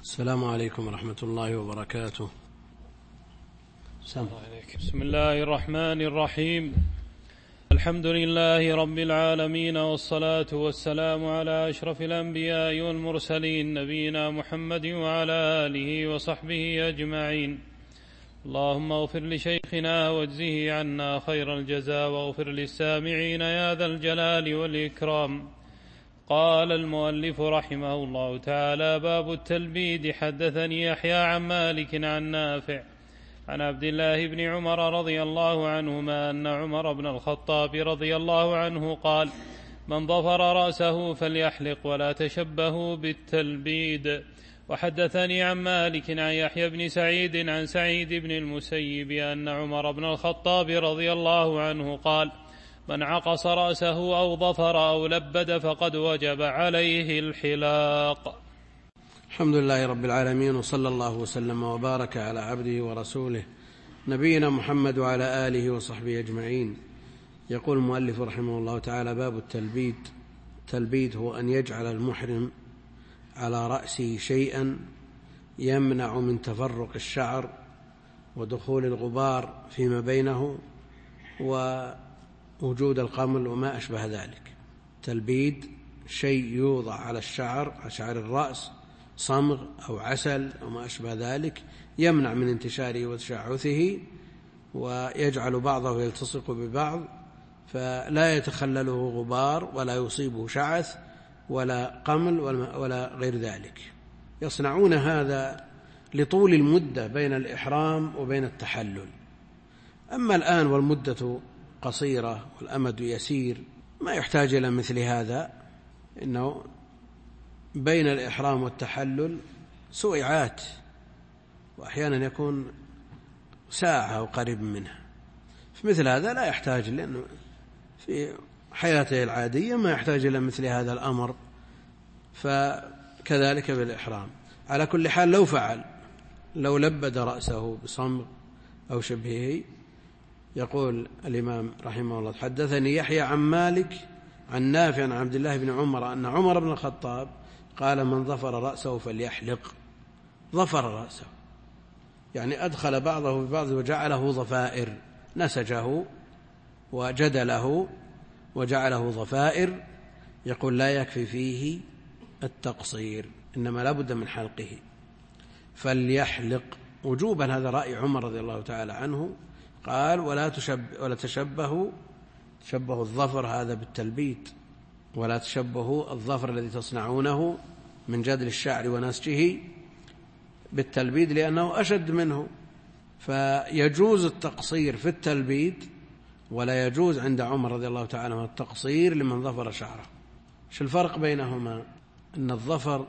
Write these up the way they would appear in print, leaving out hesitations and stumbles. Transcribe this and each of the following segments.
السلام عليكم ورحمة الله وبركاته. بسم الله الرحمن الرحيم. الحمد لله رب العالمين، والصلاة والسلام على أشرف الأنبياء والمرسلين، نبينا محمد وعلى آله وصحبه أجمعين. اللهم اغفر لشيخنا واجزه عنا خير الجزاء، واغفر للسامعين يا ذا الجلال والإكرام. قال المؤلف رحمه الله تعالى: باب التلبيد. حدثني يحيى عن مالك عن نافع عن عبد الله بن عمر رضي الله عنهما أن عمر بن الخطاب رضي الله عنه قال: من ظفر رأسه فليحلق ولا تشبهوا بالتلبيد. وحدثني عن مالك عن يحيى بن سعيد عن سعيد بن المسيب أن عمر بن الخطاب رضي الله عنه قال: من عقص رأسه أو ظفر أو لبد فقد وجب عليه الحلاق. الحمد لله رب العالمين، وصلى الله وسلم وبارك على عبده ورسوله نبينا محمد وعلى آله وصحبه أجمعين. يقول المؤلف رحمه الله تعالى: باب التلبيد. التلبيد هو أن يجعل المحرم على رأسه شيئا يمنع من تفرق الشعر ودخول الغبار فيما بينه ووجود القمل وما أشبه ذلك. تلبيد شيء يوضع على الشعر، على شعر الرأس، صمغ أو عسل أو ما أشبه ذلك، يمنع من انتشاره وتشعثه، ويجعل بعضه يلتصق ببعض فلا يتخلله غبار ولا يصيبه شعث ولا قمل ولا غير ذلك. يصنعون هذا لطول المدة بين الإحرام وبين التحلل. أما الآن والمدة قصيرة والأمد يسير ما يحتاج إلى مثل هذا، إنه بين الإحرام والتحلل سويعات، وأحيانا يكون ساعة أو قريب منها. في مثل هذا لا يحتاج، لأنه في حياته العادية ما يحتاج إلى مثل هذا الأمر، فكذلك بالإحرام. على كل حال لو فعل، لو لبد رأسه بصمغ أو شبهه. يقول الإمام رحمه الله: حدثني يحيى عن مالك عن نافع عن عبد الله بن عمر أن عمر بن الخطاب قال: من ظفر رأسه فليحلق. ظفر رأسه يعني أدخل بعضه ببعض وجعله ظفائر، نسجه وجدله وجعله ظفائر. يقول: لا يكفي فيه التقصير، إنما لا بد من حلقه. فليحلق وجوبا، هذا رأي عمر رضي الله تعالى عنه. قال: ولا تشبهوا الظفر هذا بالتلبيد، ولا تشبهوا الظفر الذي تصنعونه من جدل الشعر ونسجه بالتلبيد، لأنه أشد منه. فيجوز التقصير في التلبيد، ولا يجوز عند عمر رضي الله تعالى عنه التقصير لمن ظفر شعره. شو الفرق بينهما؟ أن الظفر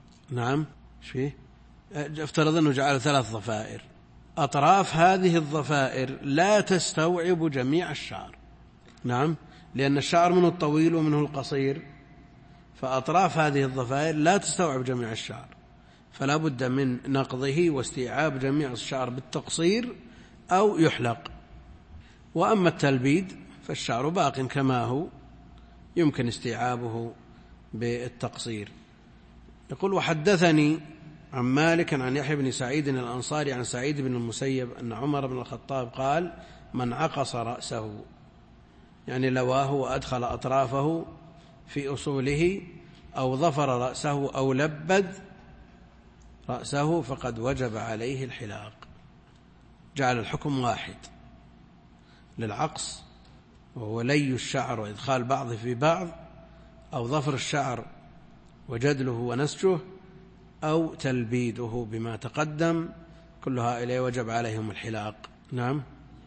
افترض أنه جعل 3 ضفائر، أطراف هذه الضفائر لا تستوعب جميع الشعر، لأن الشعر منه الطويل ومنه القصير، فأطراف هذه الضفائر لا تستوعب جميع الشعر، فلا بد من نقضه واستيعاب جميع الشعر بالتقصير أو يحلق. وأما التلبيد فالشعر باق كما هو، يمكن استيعابه بالتقصير. يقول: وحدثني عن مالك عن يحيى بن سعيد الأنصاري عن سعيد بن المسيب أن عمر بن الخطاب قال: من عقص رأسه، يعني لواه وأدخل أطرافه في أصوله، أو ظفر رأسه أو لبد رأسه فقد وجب عليه الحلاق. جعل الحكم واحد للعقص، وهو لي الشعر وإدخال بعضه في بعض، أو ظفر الشعر وجدله ونسجه، أو تلبيده بما تقدم، كل هؤلاء وجب عليهم الحلاق. لا،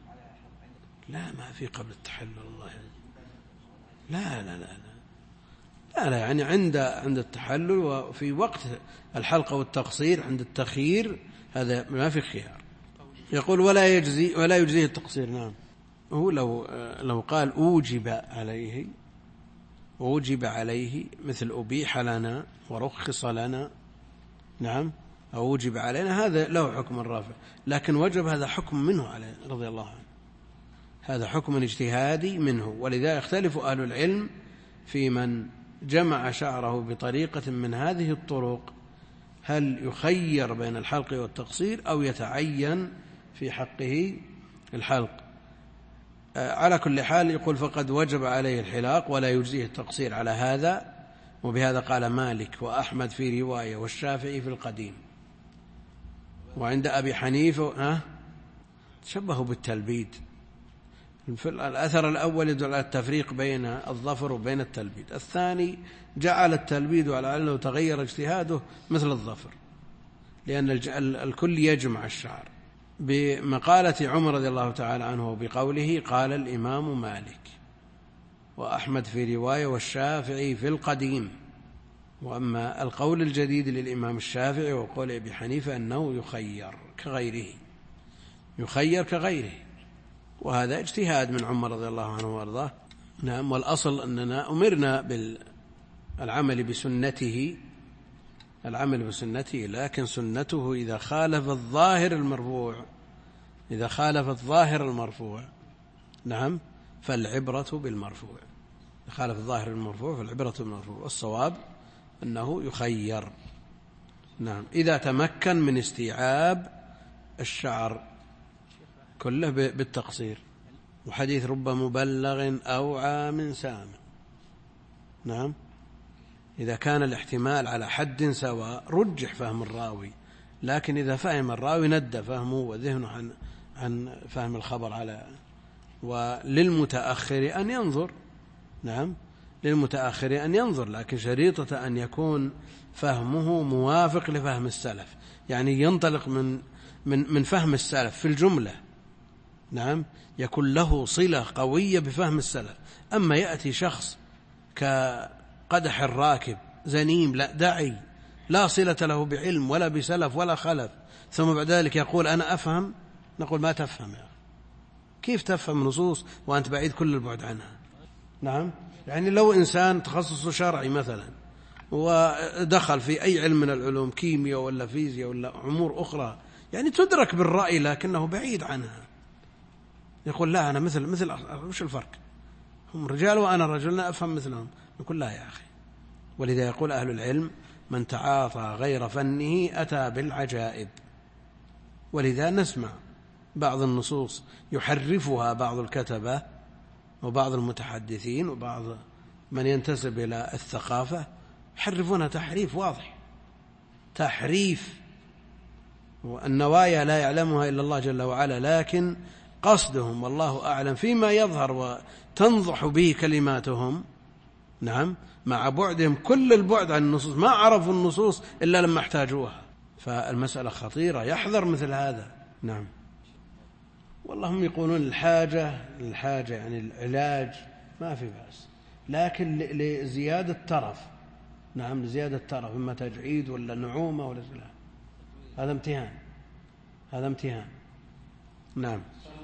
ما في قبل التحلل. الله لا يعني عند التحلل، وفي وقت الحلقة والتقصير عند التخيير هذا ما في خيار. يقول: ولا يجزيه التقصير. هو لو قال أوجب عليه مثل أبيح لنا ورخص لنا، أو أوجب علينا، هذا له حكم الرافع. لكن وجب هذا حكم منه عليه رضي الله عنه، هذا حكم اجتهادي منه. ولذا يختلف أهل العلم في من جمع شعره بطريقة من هذه الطرق، هل يخير بين الحلق والتقصير أو يتعين في حقه الحلق؟ على كل حال يقول فقد وجب عليه الحلاق ولا يجزيه التقصير على هذا، وبهذا قال مالك وأحمد في رواية والشافعي في القديم. وعند أبي حنيفة تشبهوا بالتلبيد. الأثر الأول يدل على التفريق بين الظفر وبين التلبيد، الثاني جعل التلبيد ولعله تغير اجتهاده مثل الظفر، لأن الكل يجمع الشعر. بمقالة عمر رضي الله تعالى عنه وبقوله قال الإمام مالك وأحمد في رواية والشافعي في القديم. وأما القول الجديد للإمام الشافعي وقول أبي حنيفة أنه يخير كغيره، وهذا اجتهاد من عمر رضي الله عنه وارضاه. نعم، والأصل أننا أمرنا بالعمل بسنته، لكن سنته إذا خالف الظاهر المرفوع نعم فالعبرة بالمرفوع. خالف الظاهر المرفوع فالعبرة بالمرفوع، والصواب أنه يخير نعم إذا تمكن من استيعاب الشعر كله بالتقصير. وحديث رب مبلغ أوعى من سامع، نعم إذا كان الاحتمال على حد سواء رجح فهم الراوي، لكن إذا فهم الراوي ند فهمه وذهنه عن فهم الخبر على. وللمتأخر أن ينظر، نعم للمتأخر أن ينظر، لكن شريطة أن يكون فهمه موافق لفهم السلف، يعني ينطلق من فهم السلف في الجملة، نعم يكون له صلة قوية بفهم السلف. أما يأتي شخص كقدح الراكب زنيم لا داعي، لا صلة له بعلم ولا بسلف ولا خلف، ثم بعد ذلك يقول أنا أفهم، نقول ما تفهم يا أخي، كيف تفهم نصوص وأنت بعيد كل البعد عنها؟ نعم يعني لو إنسان تخصصه شرعي مثلا ودخل في أي علم من العلوم، كيمياء ولا فيزياء ولا أمور أخرى يعني تدرك بالرأي لكنه بعيد عنها، يقول لا أنا مثل وش الفرق؟ هم رجال وأنا رجل، لا أفهم مثلهم. نقول لا يا أخي. ولذا يقول أهل العلم من تعاطى غير فنه أتى بالعجائب. ولذا نسمع بعض النصوص يحرفها بعض الكتبة وبعض المتحدثين وبعض من ينتسب إلى الثقافة، يحرفونها تحريف واضح، تحريف، والنوايا لا يعلمها إلا الله جل وعلا، لكن قصدهم والله أعلم فيما يظهر وتنضح به كلماتهم، نعم مع بعدهم كل البعد عن النصوص، ما عرفوا النصوص إلا لما احتاجوها. فالمسألة خطيرة، يحذر مثل هذا. نعم والله هم يقولون الحاجة يعني العلاج ما في بأس، لكن لزيادة طرف، نعم لزيادة طرف، إما تجعيد ولا نعومة ولا سلام، هذا امتهان. نعم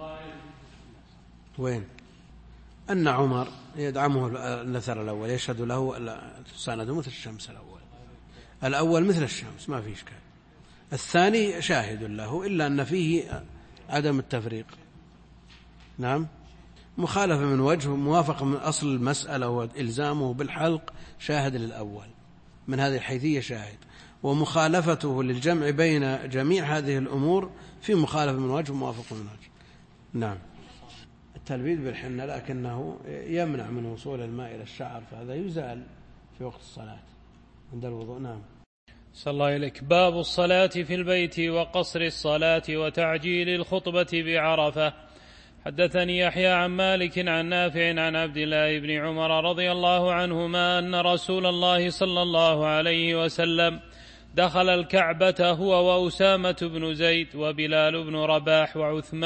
وين أن عمر يدعمه الأثر الأول، يشهد له سنده مثل الشمس، الأول مثل الشمس ما في إشكال، الثاني شاهد له إلا أن فيه عدم التفريق. نعم مخالفة من وجه، موافقة من أصل المسألة وإلزامه بالحلق شاهد للأول من هذه الحيثية شاهد، ومخالفته للجمع بين جميع هذه الأمور في مخالفة من وجه وموافقة من وجه. نعم التلبيد بالحنة لكنه يمنع من وصول الماء إلى الشعر، فهذا يزال في وقت الصلاة عند الوضوء. نعم صلى الله عليك. باب الصلاة في البيت وقصر الصلاة وتعجيل الخطبة بعرفة. حدثني يحيى عن مالك عن نافع عن عبد الله بن عمر رضي الله عنهما أن رسول الله صلى الله عليه وسلم دخل الكعبة هو وأسامة بن زيد وبلال بن رباح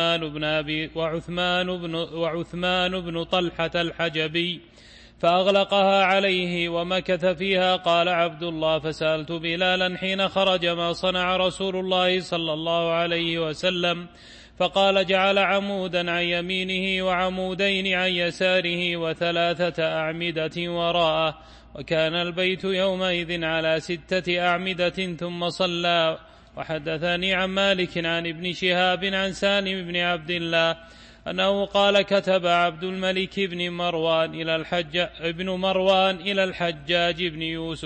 وعثمان بن طلحة الحجبي فأغلقها عليه ومكث فيها. قال عبد الله فسألت بلالا حين خرج ما صنع رسول الله صلى الله عليه وسلم، فقال جعل عمودا عن يمينه وعمودين عن يساره وثلاثة أعمدة وراءه، وكان البيت يومئذ على 6 أعمدة ثم صلى. وحدثني عن مالك عن ابن شهاب عن سالم بن عبد الله أنه قال كتب عبد الملك بن مروان إلى الحجاج بن يوسف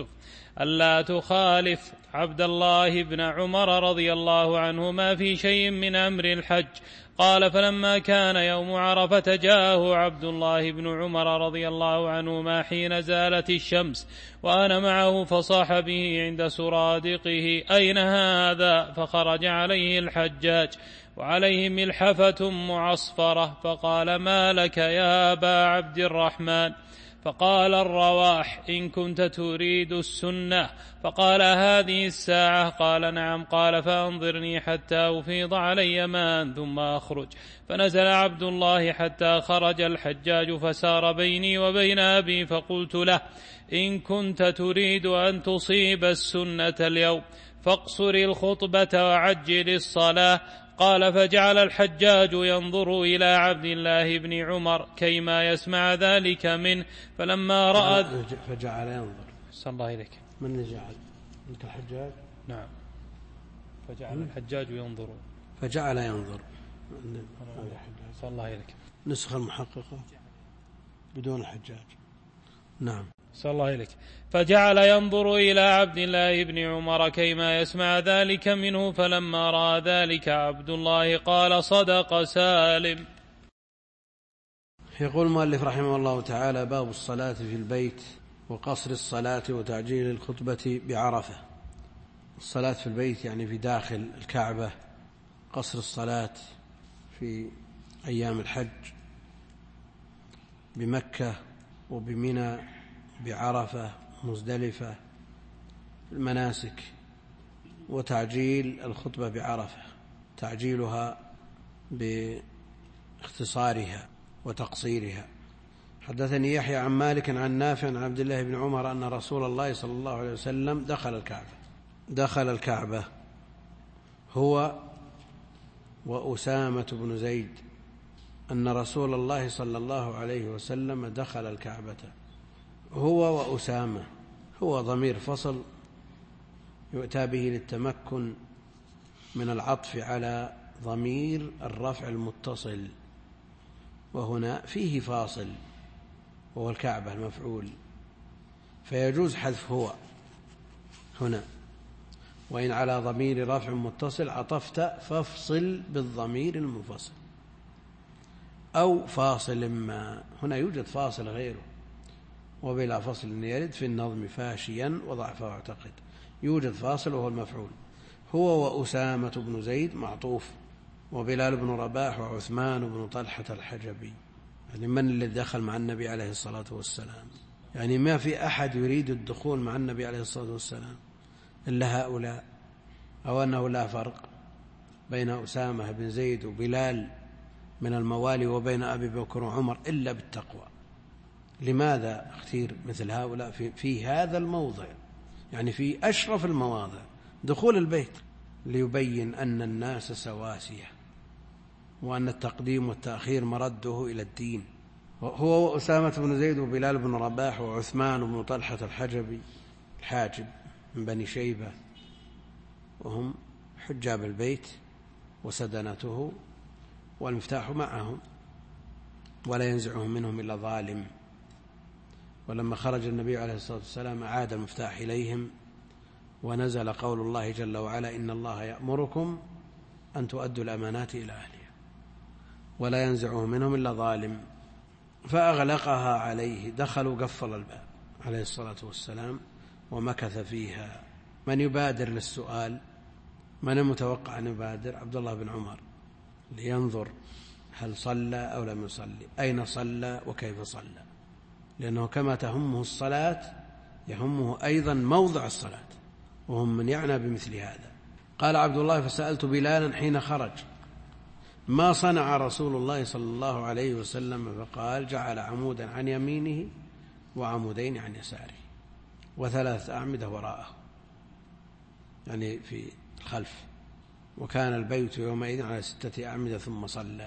ألا تخالف عبد الله بن عمر رضي الله عنهما في شيء من أمر الحج. قال فلما كان يوم عرفة جاءه عبد الله بن عمر رضي الله عنهما حين زالت الشمس وأنا معه فصاح به عند سرادقه أين هذا؟ فخرج عليه الحجاج وعليه ملحفة معصفرة فقال ما لك يا أبا عبد الرحمن؟ فقال الرواح إن كنت تريد السنة. فقال هذه الساعة؟ قال نعم. قال فأنظرني حتى أفيض علي ماء ثم أخرج. فنزل عبد الله حتى خرج الحجاج فسار بيني وبين أبي فقلت له إن كنت تريد أن تصيب السنة اليوم فاقصر الخطبة وعجل الصلاة. قال فجعل الحجاج ينظر إلى عبد الله بن عمر كيما يسمع ذلك منه فلما رأى فجعل ينظر. صلى الله إليك. من اللي جعل؟ أنت الحجاج؟ نعم. فجعل الحجاج ينظر. فجعل ينظر. صلى الله إليك. نسخة المحققة بدون الحجاج. نعم. صلى الله إليك. فجعل ينظر إلى عبد الله بن عمر كيما يسمع ذلك منه فلما رأى ذلك عبد الله قال صدق سالم. يقول المؤلف رحمه الله تعالى باب الصلاة في البيت وقصر الصلاة وتعجيل الخطبة بعرفة. الصلاة في البيت يعني في داخل الكعبة، قصر الصلاة في أيام الحج بمكة وبمنى بعرفة مزدلفة المناسك، وتعجيل الخطبة بعرفة تعجيلها باختصارها وتقصيرها. حدثني يحيى عن مالك عن نافع عن عبد الله بن عمر أن رسول الله صلى الله عليه وسلم دخل الكعبة هو وأسامة بن زيد، أن رسول الله صلى الله عليه وسلم دخل الكعبة هو وأسامة. هو ضمير فصل يؤتى به للتمكن من العطف على ضمير الرفع المتصل، وهنا فيه فاصل وهو الكعبة المفعول، فيجوز حذف هو هنا. وإن على ضمير رفع متصل عطفت فافصل بالضمير المنفصل أو فاصل ما. هنا يوجد فاصل غيره، وبلا فصل يرد في النظم فاشيا وضعفه اعتقد. يوجد فاصل وهو المفعول. هو وأسامة بن زيد معطوف، وبلال بن رباح وعثمان بن طلحة الحجبي. يعني من الذي دخل مع النبي عليه الصلاة والسلام؟ يعني ما في أحد يريد الدخول مع النبي عليه الصلاة والسلام إلا هؤلاء، أو أنه لا فرق بين أسامة بن زيد وبلال من الموالي وبين أبي بكر وعمر إلا بالتقوى. لماذا اختير مثل هؤلاء في هذا الموضع، يعني في أشرف المواضع دخول البيت، ليبين أن الناس سواسية وأن التقديم والتأخير مرده إلى الدين. هو وأسامة بن زيد وبلال بن رباح وعثمان بن طلحة الحجبي الحاجب من بني شيبة، وهم حجاب البيت وسدنته والمفتاح معهم ولا ينزعهم منهم إلا ظالم. ولما خرج النبي عليه الصلاة والسلام عاد المفتاح إليهم، ونزل قول الله جل وعلا إن الله يأمركم أن تؤدوا الأمانات إلى أهلها ولا ينزعهم منهم إلا ظالم. فأغلقها عليه. دخلوا قفل الباب عليه الصلاة والسلام ومكث فيها. من يبادر للسؤال؟ من المتوقع أن يبادر؟ عبد الله بن عمر لينظر هل صلى أو لم يصلي، أين صلى وكيف صلى، لأنه كما تهمه الصلاة يهمه أيضا موضع الصلاة، وهم من يعنى بمثل هذا. قال عبد الله فسألت بلالا حين خرج ما صنع رسول الله صلى الله عليه وسلم؟ فقال جعل عمودا عن يمينه وعمودين عن يساره وثلاثة أعمدة وراءه، يعني في الخلف. وكان البيت يومئذ على 6 أعمدة. ثم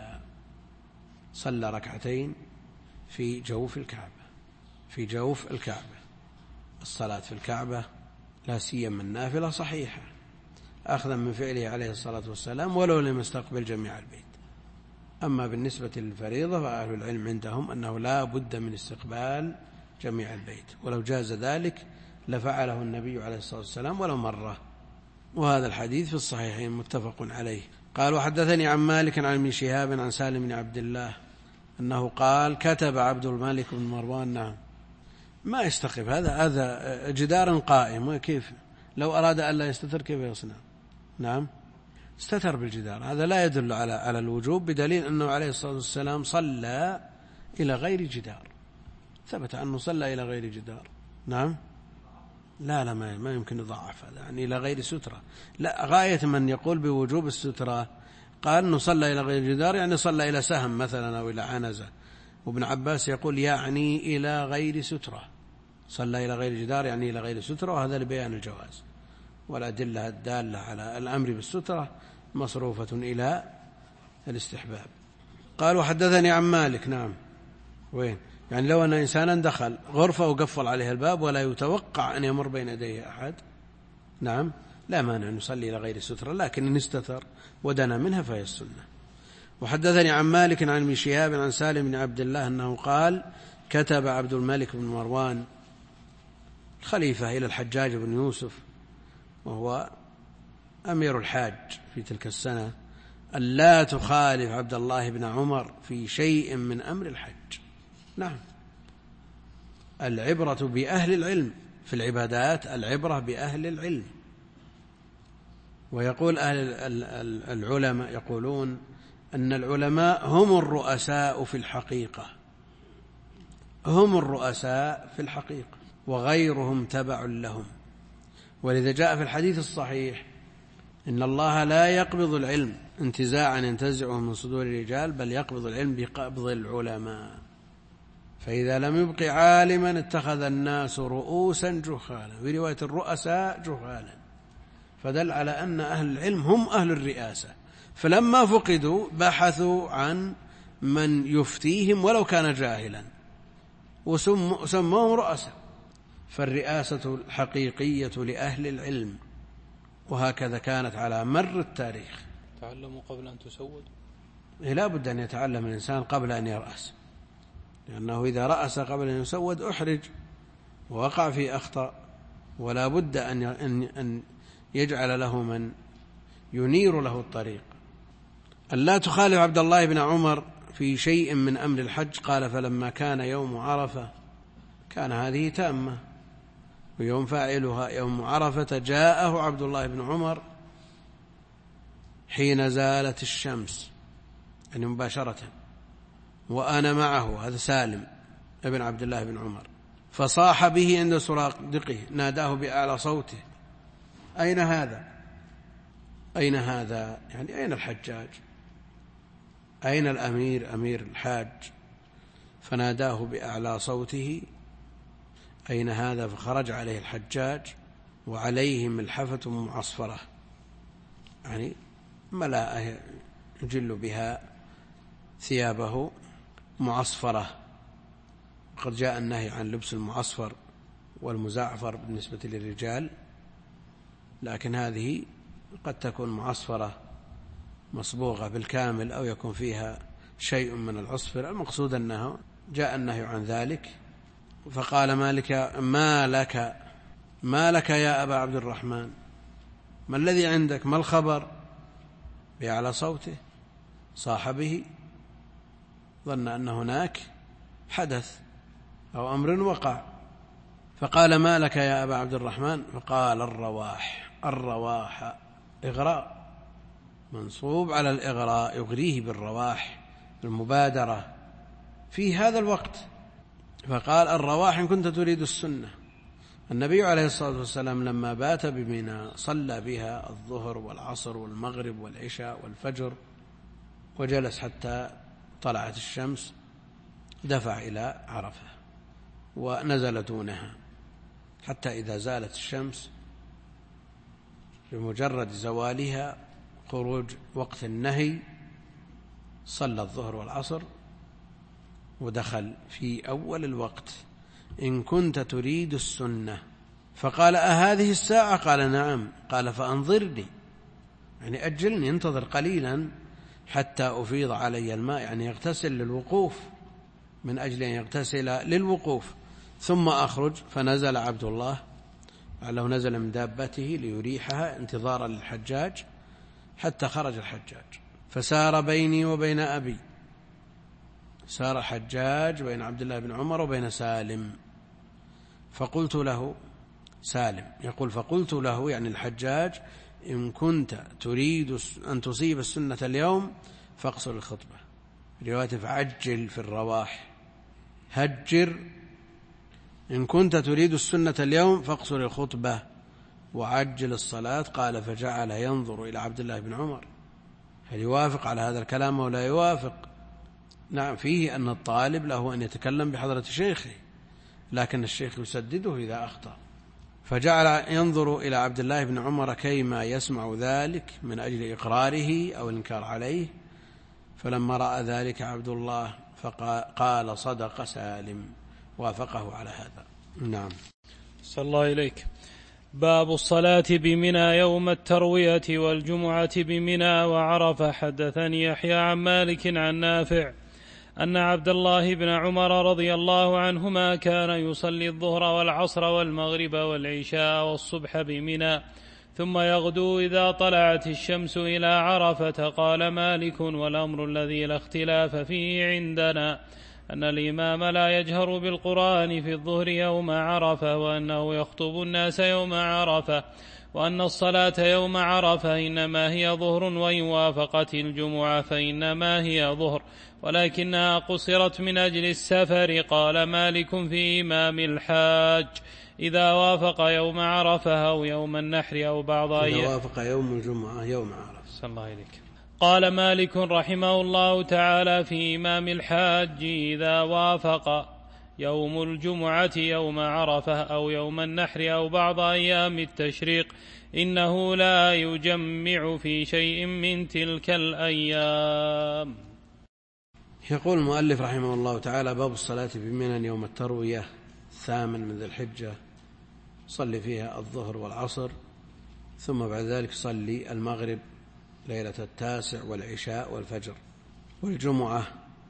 صلى ركعتين في جوف الكعبة. الصلاة في الكعبة لا سيما النافلة صحيحة أخذا من فعله عليه الصلاة والسلام ولو لم يستقبل جميع البيت. أما بالنسبة للفريضة فأهل العلم عندهم أنه لا بد من استقبال جميع البيت، ولو جاز ذلك لفعله النبي عليه الصلاة والسلام ولو مرة. وهذا الحديث في الصحيحين متفق عليه. قال وحدثني عن مالك عن ابن شهاب عن سالم بن عبد الله أنه قال كتب عبد الملك بن مروان. نعم، ما يستقف هذا جدار قائم، وكيف لو أراد أن لا يستتر كيف يصنع؟ نعم، استتر بالجدار. هذا لا يدل على الوجوب، بدليل أنه عليه الصلاة والسلام صلى إلى غير جدار، ثبت أنه صلى إلى غير جدار. نعم، لا ما يمكن يضعف هذا، يعني إلى غير سترة. لا، غاية من يقول بوجوب السترة قال أنه صلى إلى غير جدار، يعني صلى إلى سهم مثلا أو إلى عنزة. وابن عباس يقول يعني إلى غير سترة، صلى إلى غير جدار يعني إلى غير سترة، وهذا لبيان الجواز. والأدلة الدالة على الأمر بالسترة مصروفة إلى الاستحباب. قال وحدثني عن مالك. نعم، وين؟ يعني لو أن إنسانا دخل غرفة وقفل عليها الباب ولا يتوقع أن يمر بين يديه أحد، نعم، لا مانع أن يصلي إلى غير سترة، لكن إن استتر ودنا منها فهي السنة. وحدثني عن مالك عن ابن شهاب عن سالم بن عبد الله أنه قال كتب عبد الملك بن مروان الخليفة إلى الحجاج بن يوسف وهو أمير الحاج في تلك السنة ألا تخالف عبد الله بن عمر في شيء من أمر الحج. نعم، العبرة بأهل العلم في العبادات، العبرة بأهل العلم. ويقول أهل العلماء يقولون أن العلماء هم الرؤساء في الحقيقة، هم الرؤساء في الحقيقة، وغيرهم تبع لهم. ولذا جاء في الحديث الصحيح إن الله لا يقبض العلم انتزاعا ينتزعه من صدور الرجال، بل يقبض العلم بقبض العلماء. فإذا لم يبق عالما اتخذ الناس رؤوسا جهالا، في رواية الرؤساء جهالا، فدل على أن أهل العلم هم أهل الرئاسة. فلما فقدوا بحثوا عن من يفتيهم ولو كان جاهلا وسموهم رؤساء. فالرئاسة الحقيقية لأهل العلم، وهكذا كانت على مر التاريخ. تعلموا قبل أن تسود، لا بد أن يتعلم الإنسان قبل أن يرأس، لأنه إذا رأس قبل أن يسود أحرج ووقع في أخطاء، ولا بد أن يجعل له من ينير له الطريق. ألا تخالف عبد الله بن عمر في شيء من أمر الحج. قال فلما كان يوم عرفة، كان هذه تامة ويوم فاعلها يوم عرفة، جاءه عبد الله بن عمر حين زالت الشمس، يعني مباشرة، وأنا معه، هذا سالم ابن عبد الله بن عمر، فصاح به عند سراقدقه، ناداه بأعلى صوته: أين هذا؟ أين هذا؟ يعني أين الحجاج؟ أين الأمير أمير الحاج؟ فناداه بأعلى صوته: أين هذا؟ فخرج عليه الحجاج وعليه ملحفة معصفرة، يعني ملاءة يجل بها ثيابه معصفرة. وقد جاء النهي عن لبس المعصفر والمزعفر بالنسبة للرجال، لكن هذه قد تكون معصفرة مصبوغة بالكامل أو يكون فيها شيء من العصفر. المقصود أنه جاء النهي عن ذلك. فقال مالك: ما لك يا أبا عبد الرحمن؟ ما الذي عندك؟ ما الخبر؟ بأعلى صوته صاح به، ظن أن هناك حدث أو أمر وقع. فقال: ما لك يا أبا عبد الرحمن؟ فقال: الرواح إغراء، منصوب على الإغراء، يغريه بالرواح، المبادرة في هذا الوقت. فقال: الرواح إن كنت تريد السنة. النبي عليه الصلاة والسلام لما بات بمنى صلى بها الظهر والعصر والمغرب والعشاء والفجر، وجلس حتى طلعت الشمس، دفع إلى عرفة ونزل دونها حتى إذا زالت الشمس بمجرد زوالها خروج وقت النهي صلى الظهر والعصر ودخل في أول الوقت: إن كنت تريد السنة. فقال: أهذه الساعة؟ قال: نعم. قال: فأنظرني، يعني أجلني، انتظر قليلا حتى أفيض علي الماء، يعني يغتسل للوقوف، من أجل أن يغتسل للوقوف، ثم أخرج. فنزل عبد الله لعله نزل من دابته ليريحها انتظارا للحجاج حتى خرج الحجاج، فسار بيني وبين أبي، سار الحجاج بين عبد الله بن عمر وبين سالم، فقلت له، سالم يقول فقلت له يعني الحجاج: إن كنت تريد أن تصيب السنة اليوم فاقصر الخطبة. رواية فعجل في الرواح، هجر، إن كنت تريد السنة اليوم فاقصر الخطبة وعجل الصلاة. قال: فجعل ينظر إلى عبد الله بن عمر هل يوافق على هذا الكلام أو لا يوافق. نعم، فيه أن الطالب له أن يتكلم بحضرة شيخه، لكن الشيخ يسدده إذا أخطأ. فجعل ينظر إلى عبد الله بن عمر كيما يسمع ذلك من أجل إقراره أو الإنكار عليه، فلما رأى ذلك عبد الله فقال: صدق سالم، وافقه على هذا. نعم. صلى الله إليك. باب الصلاة بمنى يوم التروية والجمعة بمنى وعرفة. حدثني يحيى عن مالك عن نافع أن عبد الله بن عمر رضي الله عنهما كان يصلي الظهر والعصر والمغرب والعشاء والصبح بمنى، ثم يغدو إذا طلعت الشمس إلى عرفة. قال مالك: والأمر الذي لا اختلاف فيه عندنا أن الإمام لا يجهر بالقرآن في الظهر يوم عرفة، وأنه يخطب الناس يوم عرفة، وأن الصلاة يوم عرفة إنما هي ظهر، وإن وافقت الجمعة فإنما هي ظهر، ولكنها قصرت من أجل السفر. قال مالك في إمام الحاج إذا وافق يوم عرفة أو يوم النحر أو بعض أيام، إذا وافق يوم الجمعة يوم عرفة. صلى الله عليك. قال مالك رحمه الله تعالى في إمام الحاج إذا وافق يوم الجمعة يوم عرفة أو يوم النحر أو بعض أيام التشريق إنه لا يجمع في شيء من تلك الأيام. يقول المؤلف رحمه الله تعالى: باب الصلاة بمنى يوم التروية 8 من ذي الحجة، صلي فيها الظهر والعصر، ثم بعد ذلك صلي المغرب ليلة 9 والعشاء والفجر والجمعة.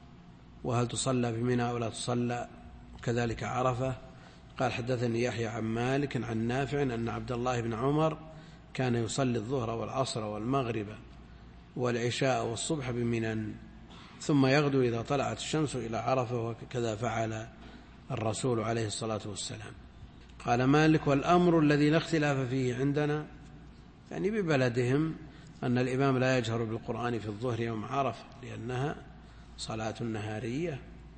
وهل تصلى بمنى ولا تصلى؟ كذلك عرفة. قال: حدثني يحيى عن مالك عن نافع أن عبد الله بن عمر كان يصلي الظهر والعصر والمغرب والعشاء والصبح بمنى، ثم يغدو إذا طلعت الشمس إلى عرفة، وكذا فعل الرسول عليه الصلاة والسلام. قال مالك: والأمر الذي لا اختلاف فيه عندنا، يعني ببلدهم، أن الإمام لا يجهر بالقرآن في الظهر يوم عرفة، لأنها صلاة نهارية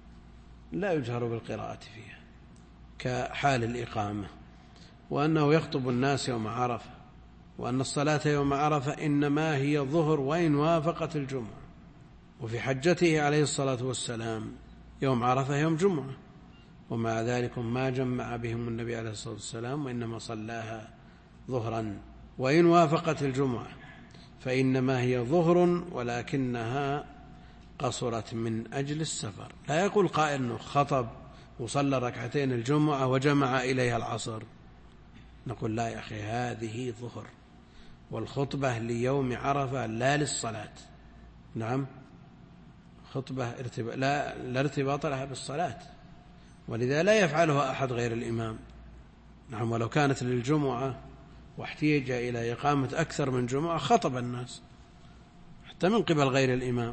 لا يجهر بالقراءة فيها كحال الإقامة، وأنه يخطب الناس يوم عرفة، وأن الصلاة يوم عرفة إنما هي ظهر وإن وافقت الجمعة. وفي حجته عليه الصلاة والسلام يوم عرفة يوم جمعة، ومع ذلك ما جمع بهم النبي عليه الصلاة والسلام، وإنما صلاها ظهرا، وإن وافقت الجمعة فإنما هي ظهر ولكنها قصرت من أجل السفر. لا يقول قائل أنه خطب وصلى ركعتين الجمعة وجمع إليها العصر، نقول: لا يا أخي، هذه ظهر، والخطبة ليوم عرفة لا للصلاة. نعم، خطبة لا ارتباط لها بالصلاة، ولذا لا يفعلها أحد غير الإمام. نعم، ولو كانت للجمعة واحتيج إلى إقامة أكثر من جمعة خطب الناس حتى من قبل غير الإمام،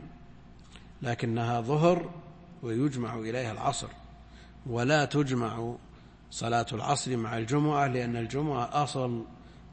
لكنها ظهر ويجمع إليها العصر، ولا تجمع صلاة العصر مع الجمعة، لأن الجمعة أصل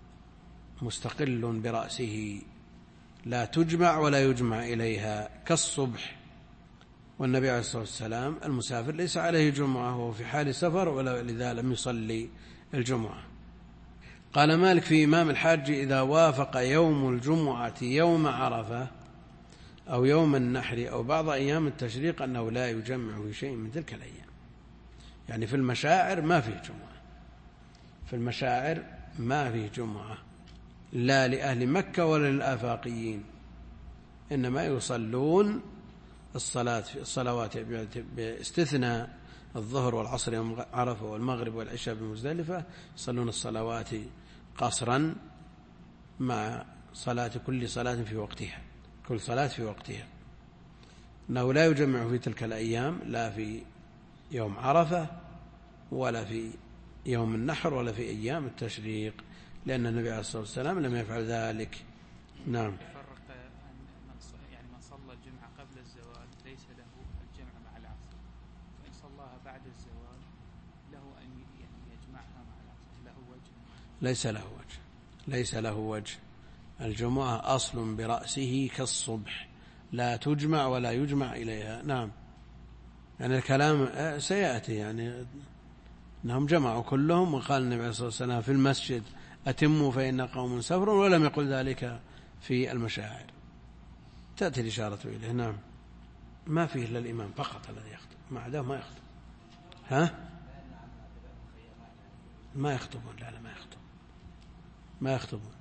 مستقل برأسه، لا تجمع ولا يجمع إليها كالصبح. والنبي عليه الصلاة والسلام المسافر ليس عليه جمعة وهو في حال سفر، ولذا لم يصلي الجمعة. قال مالك في إمام الحاج إذا وافق يوم الجمعة يوم عرفة أو يوم النحر أو بعض أيام التشريق أنه لا يجمع في شيء من تلك الأيام. يعني في المشاعر ما فيه جمعة، في المشاعر ما فيه جمعة لا لأهل مكة ولا للآفاقيين، إنما يصلون الصلوات باستثناء الظهر والعصر يوم عرفة والمغرب والعشاء بمزدلفة، يصلون الصلوات قصرا مع صلاة كل صلاة في وقتها، كل صلاة في وقتها، أنه لا يجمع في تلك الأيام، لا في يوم عرفة ولا في يوم النحر ولا في أيام التشريق، لأن النبي عليه الصلاة والسلام لم يفعل ذلك. نعم. يفرق يعني من صلى الجمعة قبل الزوال ليس له الجمع مع العصر، وإن صلاها بعد الزوال له أن يجمعها مع العصر. له وجه؟ ليس له وجه. الجمعة أصل برأسه كالصبح، لا تجمع ولا يجمع إليها. نعم. يعني الكلام سيأتي، يعني أنهم جمعوا كلهم، وقال النبي عليه الصلاة والسلام في المسجد أتموا فإن قوم سفر، ولم يقل ذلك في المشاعر. تأتي الإشارة إليه. نعم. ما فيه إلا الإمام فقط الذي يخطب، ما عداه ما يخطب. ما يخطبون. لا ما يخطبون.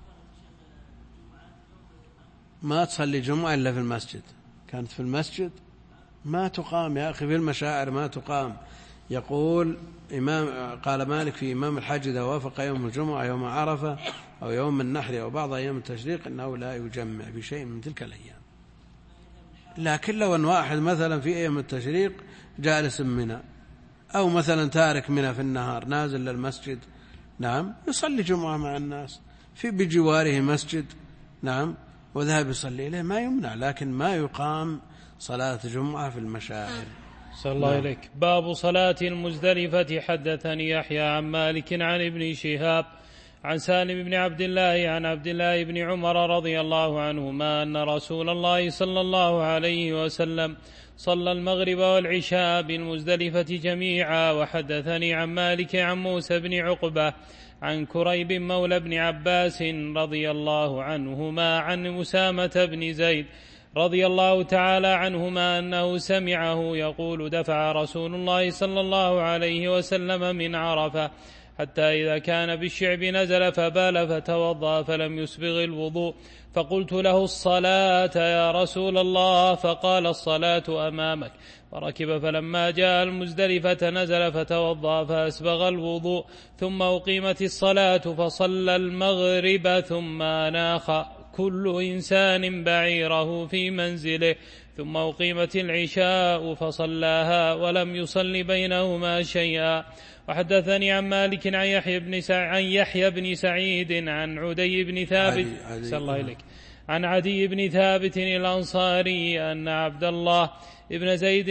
ما تصلي جمعة إلا في المسجد. كانت في المسجد ما تقام يا أخي، في المشاعر ما تقام. يقول قال مالك في إمام الحج إذا وافق يوم الجمعة يوم عرفة أو يوم النحر أو بعض أيام التشريق إنه لا يجمع في شيء من تلك الأيام. لكن لو أن واحد مثلا في أيام التشريق جالس منى، أو مثلا تارك منى في النهار نازل للمسجد، نعم، يصلي جمعة مع الناس في بجواره مسجد، نعم، وذهب يصلي إليه ما يمنع، لكن ما يقام صلاة جمعة في المشاعر. صلى الله عليك. باب صلاة المزدلفة. حدثني يحيى عن مالك عن ابن شهاب عن سالم بن عبد الله عن عبد الله بن عمر رضي الله عنهما أن رسول الله صلى الله عليه وسلم صلى المغرب والعشاء بالمزدلفة جميعا. وحدثني عن مالك عن موسى بن عقبة عن كريب مولى بن عباس رضي الله عنهما عن أسامة بن زيد رضي الله تعالى عنهما أنه سمعه يقول دفع رسول الله صلى الله عليه وسلم من عرفة حتى إذا كان بالشعب نزل فبال فتوضأ فلم يسبغ الوضوء، فقلت له الصلاة يا رسول الله، فقال الصلاة أمامك. فركب فلما جاء المزدلفة نزل فتوضأ فأسبغ الوضوء، ثم أقيمت الصلاة فصلى المغرب ثم أناخ كل إنسان بعيره في منزله، ثم أقيمت العشاء فصلاها ولم يصل بينهما شيئا. وحدثني عن مالك عن يحيى بن سعيد عن عدي بن ثابت عن عدي بن ثابت الأنصاري أن عبد الله ابن زيد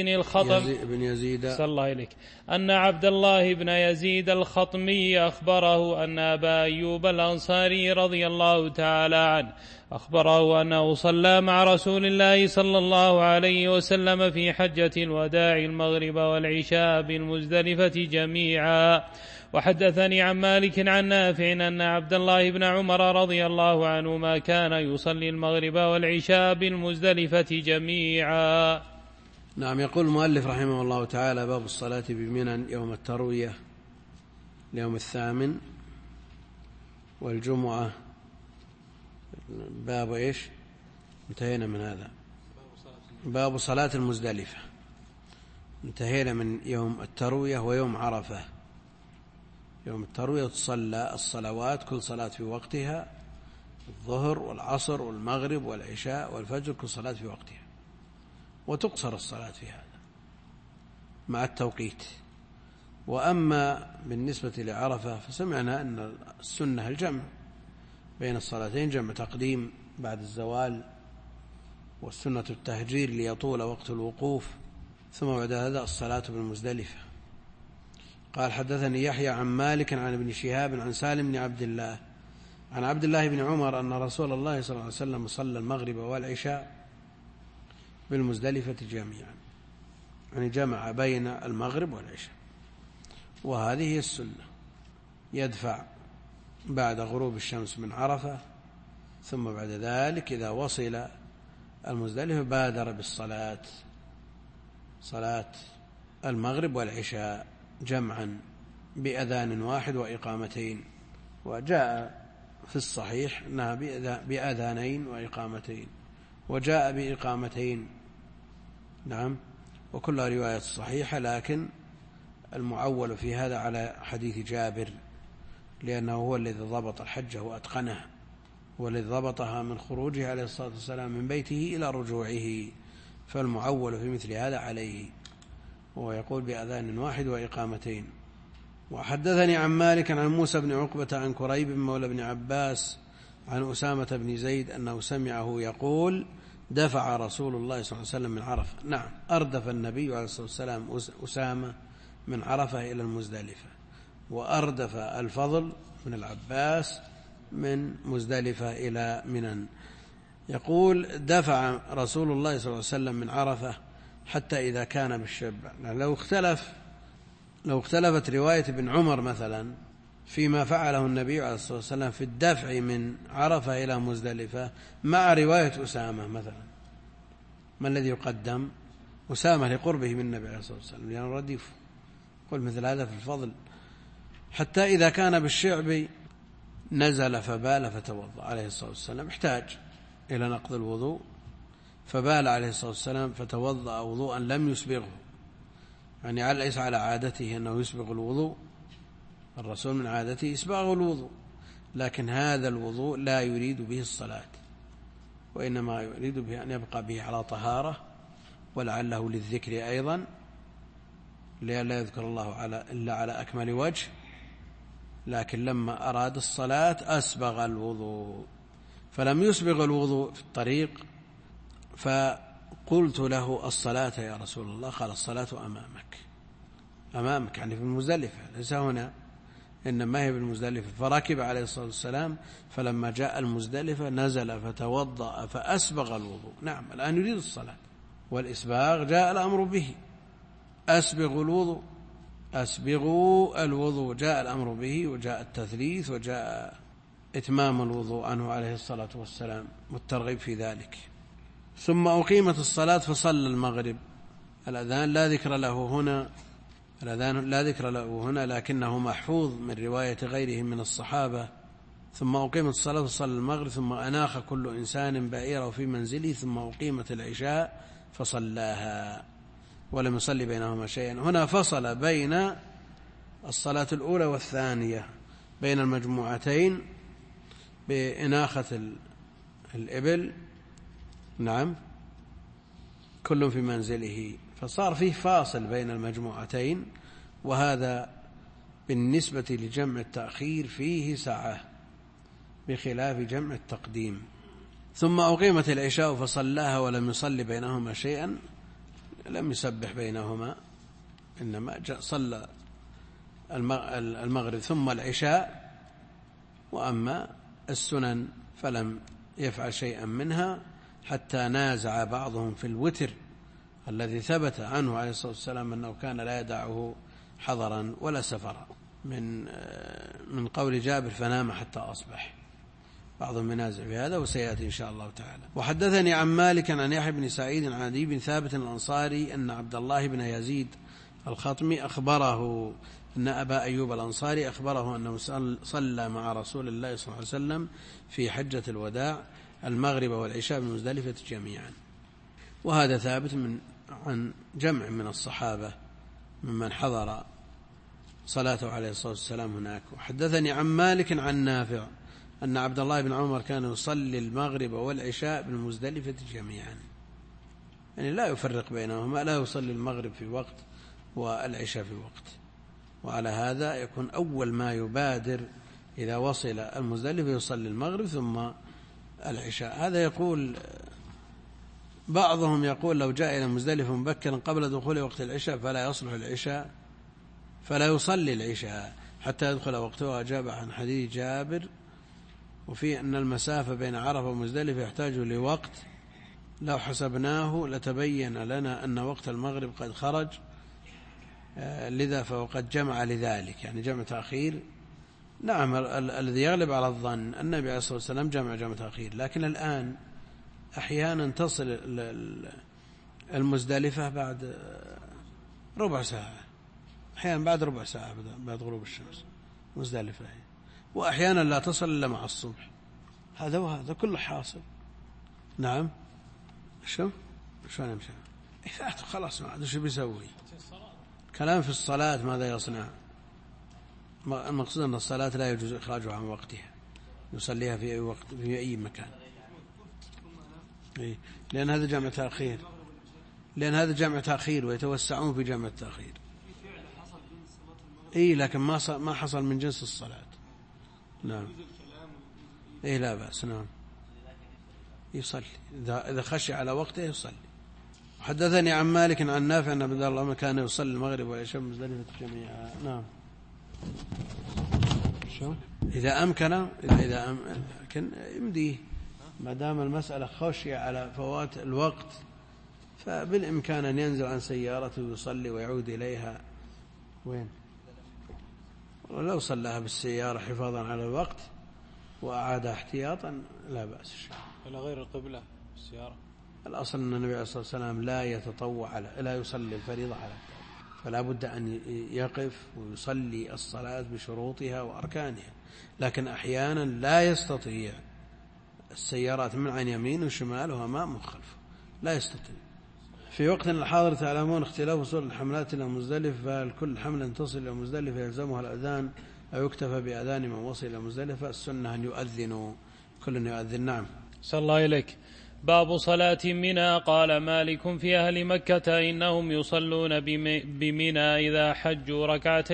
أن عبد الله بن يزيد الخطمي أخبره أن أبا أيوب الأنصاري رضي الله تعالى عنه أخبره أنه صلى مع رسول الله صلى الله عليه وسلم في حجة الوداع المغرب والعشاء بالمزدلفة جميعا. وحدثني عن مالك عن نافع أن عبد الله بن عمر رضي الله عنهما كان يصلي المغرب والعشاء بالمزدلفة جميعا. نعم. يقول المؤلف رحمه الله تعالى: باب الصلاة بمنى يوم التروية اليوم 8 والجمعة. باب إيش؟ انتهينا من هذا. باب صلاة المزدلفة. انتهينا من يوم التروية ويوم عرفة. يوم التروية تصلى الصلوات كل صلاة في وقتها، الظهر والعصر والمغرب والعشاء والفجر كل صلاة في وقتها، وتقصر الصلاة في هذا مع التوقيت. وأما بالنسبة لعرفة فسمعنا أن السنة الجمع بين الصلاتين، جمع تقديم بعد الزوال، والسنة التهجير ليطول وقت الوقوف، ثم بعد هذا الصلاة بالمزدلفة. قال: حدثني يحيى عن مالك عن ابن شهاب عن سالم بن عبد الله عن عبد الله بن عمر أن رسول الله صلى الله عليه وسلم صلى المغرب والعشاء بالمزدلفة جميعا، يعني جمع بين المغرب والعشاء. وهذه هي السنة، يدفع بعد غروب الشمس من عرفة، ثم بعد ذلك إذا وصل المزدلفة بادر بالصلاة، صلاة المغرب والعشاء جمعا بأذان واحد وإقامتين. وجاء في الصحيح أنها بأذانين وإقامتين، وجاء بإقامتين، نعم، وكلها رواية صحيحة، لكن المعول في هذا على حديث جابر، لأنه هو الذي ضبط الحجة وأتقنه، هو الذي ضبطها من خروجه عليه الصلاة والسلام من بيته إلى رجوعه، فالمعول في مثل هذا عليه، وهو يقول بأذان واحد وإقامتين. وحدثني عن مالك عن موسى بن عقبة عن كريب مولى بن عباس عن أسامة بن زيد أنه سمعه يقول دفع رسول الله صلى الله عليه وسلم من عرفة. نعم، أردف النبي عليه الصلاة والسلام أسامة من عرفة إلى المزدلفة، وأردف الفضل من العباس من مزدلفة إلى منى. يقول دفع رسول الله صلى الله عليه وسلم من عرفة حتى إذا كان بالشبع. لو اختلفت رواية ابن عمر مثلا فيما فعله النبي عليه الصلاة والسلام في الدفع من عرفة إلى مزدلفة مع رواية أسامة مثلا، ما الذي يقدم؟ أسامة لقربه من النبي عليه الصلاة والسلام لأنه رديف. قل مثل هذا في الفضل. حتى إذا كان بالشعب نزل فبال فتوضأ عليه الصلاة والسلام، احتاج إلى نقض الوضوء فبال عليه الصلاة والسلام فتوضأ وضوءا لم يسبغه، يعني ليس على عادته أنه يسبغ الوضوء، الرسول من عادته إسباغ الوضوء، لكن هذا الوضوء لا يريد به الصلاة، وإنما يريد به أن يبقى به على طهارة، ولعله للذكر أيضا لا يذكر الله إلا على أكمل وجه. لكن لما أراد الصلاة أسبغ الوضوء، فلم يسبغ الوضوء في الطريق، فقلت له الصلاة يا رسول الله؟ قال الصلاة أمامك يعني في المزدلفة، ليس هنا، إنما هي بالمزدلفة. فركب عليه الصلاة والسلام، فلما جاء المزدلفة نزل فتوضأ فأسبغ الوضوء. نعم، الآن يريد الصلاة، والإسباغ جاء الأمر به، أسبغوا الوضوء جاء الأمر به، وجاء التثليث، وجاء إتمام الوضوء عنه عليه الصلاة والسلام، والترغيب في ذلك. ثم أقيمت الصلاة فصلى المغرب. الأذان لا ذكر له هنا، لكنه محفوظ من رواية غيرهم من الصحابة. ثم أقيمت الصلاة فصلى المغرب، ثم أناخ كل إنسان بعيره في منزله، ثم أقيمت العشاء فصلاها ولم يصلي بينهما شيئا. هنا فصل بين الصلاة الأولى والثانية، بين المجموعتين بإناخة الإبل، نعم، كل في منزله، فصار فيه فاصل بين المجموعتين، وهذا بالنسبة لجمع التأخير فيه سعة بخلاف جمع التقديم. ثم أقيمت العشاء فصلاها ولم يصلي بينهما شيئا، لم يسبح بينهما، إنما صلى المغرب ثم العشاء. وأما السنن فلم يفعل شيئا منها، حتى نازع بعضهم في الوتر الذي ثبت عنه عليه الصلاة والسلام أنه كان لا يدعه حضرا ولا سفرا، من قول جابر فنام حتى أصبح. بعضهم منازع في هذا، وسيأتي إن شاء الله تعالى. وحدثني عن مالك عن يحيى بن سعيد عن عدي بن ثابت الأنصاري أن عبد الله بن يزيد الخطمي أخبره أن أبا أيوب الأنصاري أخبره أنه صلى مع رسول الله صلى الله عليه وسلم في حجة الوداع المغرب والعشاء بالمزدلفة جميعا. وهذا ثابت عن جمع من الصحابة ممن حضر صلاته عليه الصلاة والسلام هناك. وحدثني عن مالك عن نافع أن عبد الله بن عمر كان يصلي المغرب والعشاء بالمزدلفة جميعا، يعني لا يفرق بينهما، لا يصلي المغرب في وقت والعشاء في وقت. وعلى هذا يكون أول ما يبادر إذا وصل المزدلفة يصلي المغرب ثم العشاء. هذا يقول بعضهم يقول لو جاء إلى المزدلفة مبكرا قبل دخول وقت العشاء فلا يصلح العشاء، فلا يصلي العشاء حتى يدخل وقتها. أجاب عن حديث جابر وفي أن المسافة بين عرفة ومزدلفة يحتاج لوقت لو حسبناه لتبين لنا أن وقت المغرب قد خرج، لذا فوقد جمع لذلك، يعني جمع تأخير. نعم، الذي يغلب على الظن النبي عليه الصلاة والسلام جمع تأخير، لكن الآن أحيانا تصل المزدلفة بعد ربع ساعة، أحيانا بعد ربع ساعة بعد غروب الشمس مزدلفة، وأحيانا لا تصل إلا مع الصبح. هذا وهذا كله حاصل. نعم، شو نمشي خلاص ما عاد شو بيسوي. كلام في الصلاة ماذا يصنع؟ المقصود أن الصلاة لا يجوز إخراجها عن وقتها، يصليها في أي وقت في أي مكان، لأن هذا جمع تأخير، ويتوسعون في جمع التأخير. لكن ما حصل من جنس الصلاة. نعم. لا بأس. نعم، يصلي إذا خشي على وقته يصلي. حدثني عن مالك عن نافع أن عبد الله كان يصلي المغرب والعشاء مزدلفة جميعا. نعم. إذا أمكن لكن يمديه ما دام المسألة خشية على فوات الوقت، فبالإمكان أن ينزل عن سيارته ويصلي ويعود إليها. وين؟ ولو صلىها بالسيارة حفاظا على الوقت وأعاد احتياطا لا بأس. إلى غير القبلة السيارة. الأصل أن النبي عليه الصلاة والسلام لا يتطوع لا يصلي الفريضة على التابع، فلا بد أن يقف ويصلي الصلاة بشروطها وأركانها. لكن أحيانا لا يستطيع، السيارات من عن يمين وشمال وأمام وخلف لا يستطيع. في وقت الحاضر تعلمون اختلاف وصول الحملات إلى مزدلفة، فالكل حمل تصل إلى مزدلفة يلزمها الأذان أو يكتفى بأذان من وصل إلى مزدلفة؟ السنة أن يؤذنوا، كل يؤذن. نعم. صلى الله إليك. باب صلاة منى. قال مالك في أهل مكة إنهم يصلون بمنى إذا حجوا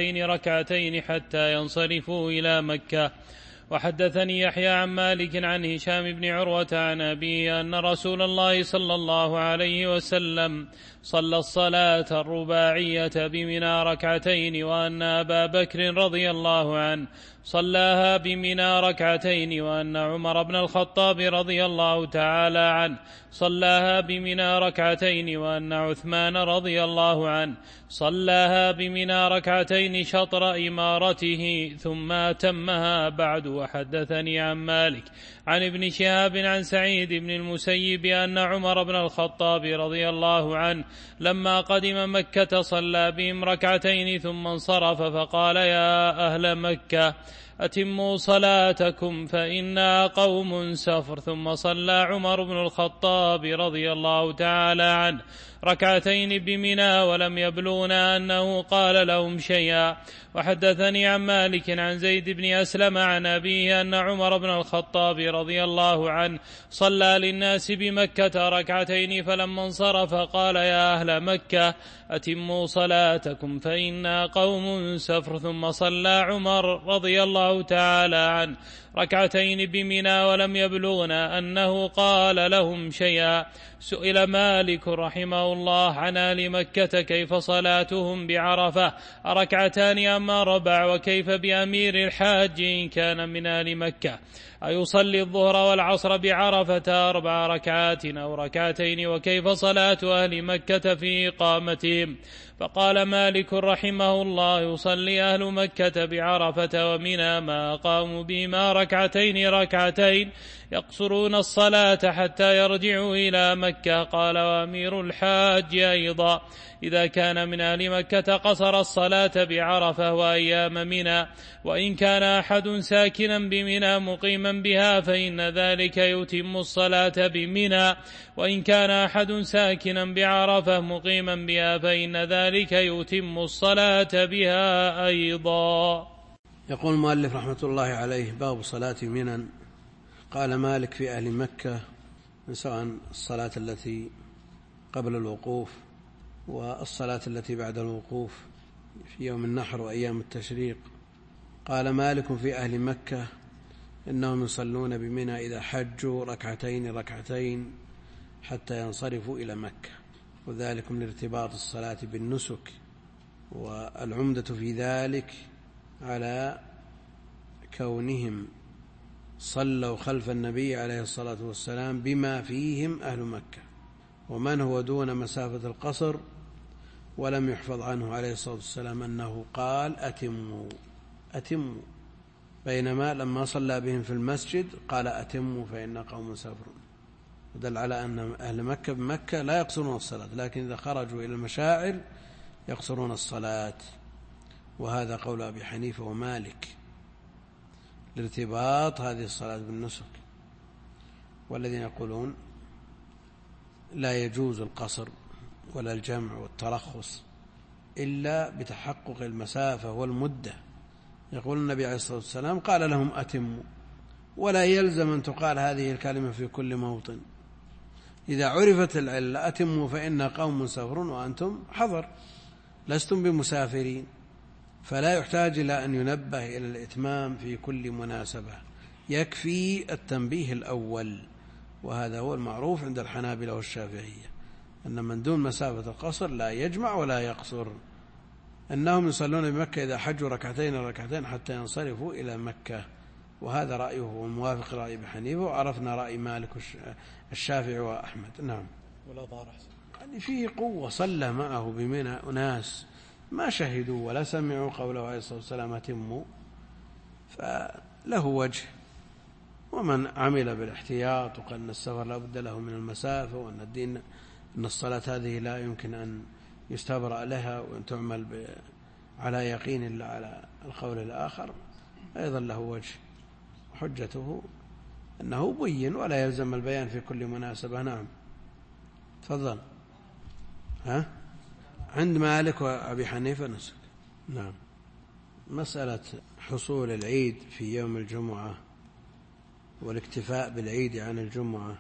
ركعتين حتى ينصرفوا إلى مكة. وحدثني يحيى عن مالك عن هشام بن عروة عن أبيه أن رسول الله صلى الله عليه وسلم صلى الصلاة الرباعية بمنى ركعتين، وأن أبا بكر رضي الله عنه صلاها بمنى ركعتين، وأن عمر بن الخطاب رضي الله تعالى عنه صلاها بمنى ركعتين، وأن عثمان رضي الله عنه صلاها بمنى ركعتين شطر إمارته ثم أتمها بعد. وحدثني عن مالك عن ابن شهاب عن سعيد بن المسيب أن عمر بن الخطاب رضي الله عنه لما قدم مكة صلى بهم ركعتين ثم انصرف فقال يا أهل مكة أتموا صلاتكم فإنا قوم سفر. ثم صلى عمر بن الخطاب رضي الله تعالى عنه ركعتين بمنى ولم يبلونا أنه قال لهم شيئا. وحدثني عن مالك عن زيد بن أسلم عن أبيه أن عمر بن الخطاب رضي الله عنه صلى للناس بمكة ركعتين فلما انصرف قال يا أهل مكة أتموا صلاتكم فإنا قوم سفر. ثم صلى عمر رضي الله تعالى عنه ركعتين بمنى ولم يبلغنا أنه قال لهم شيئا. سئل مالك رحمه الله عن أهل مكة كيف صلاتهم بعرفة أركعتان أم ربع، وكيف بأمير الحاج إن كان من أهل مكة أيصلي الظهر والعصر بعرفة 4 ركعات أو ركعتين، وكيف صلاة أهل مكة في إقامتهم؟ فقال مالك رحمه الله يصلي أهل مكة بعرفة ومنى ما قاموا بهما ركعتين يقصرون الصلاة حتى يرجعوا إلى مكة. قال وأمير الحاج أيضا إذا كان من أهل مكة قصر الصلاة بعرفة وأيام منى، وإن كان أحد ساكنا بمنى مقيما بها فإن ذلك يتم الصلاة بمنى، وإن كان أحد ساكنا بعرفة مقيما بها فإن ذلك يتم الصلاة بها أيضا. يقول المؤلف رحمة الله عليه باب صلاة منى. قال مالك في أهل مكة سواء الصلاة التي قبل الوقوف والصلاة التي بعد الوقوف في يوم النحر وأيام التشريق. قال مالك في أهل مكة إنهم يصلون بمنى إذا حجوا ركعتين حتى ينصرفوا إلى مكة، وذلك من ارتباط الصلاة بالنسك، والعمدة في ذلك على كونهم صلوا خلف النبي عليه الصلاة والسلام بما فيهم أهل مكة، ومن هو دون مسافة القصر ولم يحفظ عنه عليه الصلاة والسلام أنه قال أتموا، بينما لما صلى بهم في المسجد قال أتموا فإن قوم سافرون، ودل على أن أهل مكة بمكة لا يقصرون الصلاة، لكن إذا خرجوا إلى المشاعر يقصرون الصلاة، وهذا قول أبي حنيفة ومالك لارتباط هذه الصلاة بالنسك. والذين يقولون لا يجوز القصر ولا الجمع والترخص إلا بتحقق المسافة والمدة، يقول النبي عليه الصلاة والسلام قال لهم أتموا، ولا يلزم أن تقال هذه الكلمة في كل موطن. إذا عرفت العلة أتموا فإن قوم مسافرون وأنتم حضر لستم بمسافرين، فلا يحتاج إلى أن ينبه إلى الإتمام في كل مناسبة، يكفي التنبيه الأول، وهذا هو المعروف عند الحنابلة والشافعية، أن من دون مسافة القصر لا يجمع ولا يقصر. أنهم يصلون بمكة إذا حجوا ركعتين حتى ينصرفوا إلى مكة، وهذا رأيه وموافق رأي أبي حنيفة، وعرفنا رأي مالك الشافعي وأحمد. نعم. ولا ضار أحسن، يعني فيه قوة، صلى معه بمنى أناس ما شهدوا ولا سمعوا قوله عليه الصلاة والسلام أتموا، فله وجه. ومن عمل بالاحتياط وقال أن السفر لا بد له من المسافة، وأن الدين أن الصلاة هذه لا يمكن أن يستبرأ لها وأن تعمل على يقين إلا على القول الآخر، أيضا له وجه، وحجته أنه بين ولا يلزم البيان في كل مناسبة. نعم تفضل. عند مالك وأبي حنيفة نسك. نعم. مسألة حصول العيد في يوم الجمعة والاكتفاء بالعيد عن الجمعة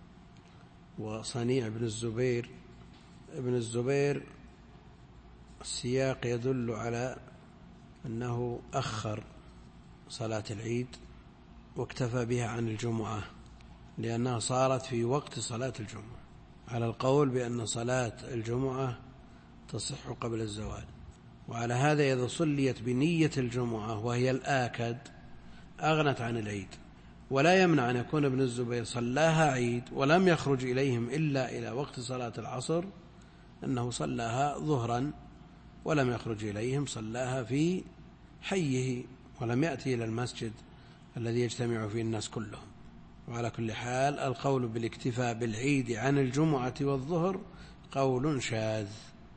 وصنيع ابن الزبير السياق يدل على أنه أخر صلاة العيد واكتفى بها عن الجمعة، لأنها صارت في وقت صلاة الجمعة، على القول بأن صلاة الجمعة تصح قبل الزوال. وعلى هذا إذا صليت بنية الجمعة وهي الآكد أغنت عن العيد، ولا يمنع أن يكون ابن الزبير صلاها عيد ولم يخرج إليهم إلا إلى وقت صلاة العصر، أنه صلاها ظهرا ولم يخرج إليهم، صلاها في حيه ولم يأتي إلى المسجد الذي يجتمع فيه الناس كلهم. وعلى كل حال القول بالاكتفاء بالعيد عن الجمعة والظهر قول شاذ،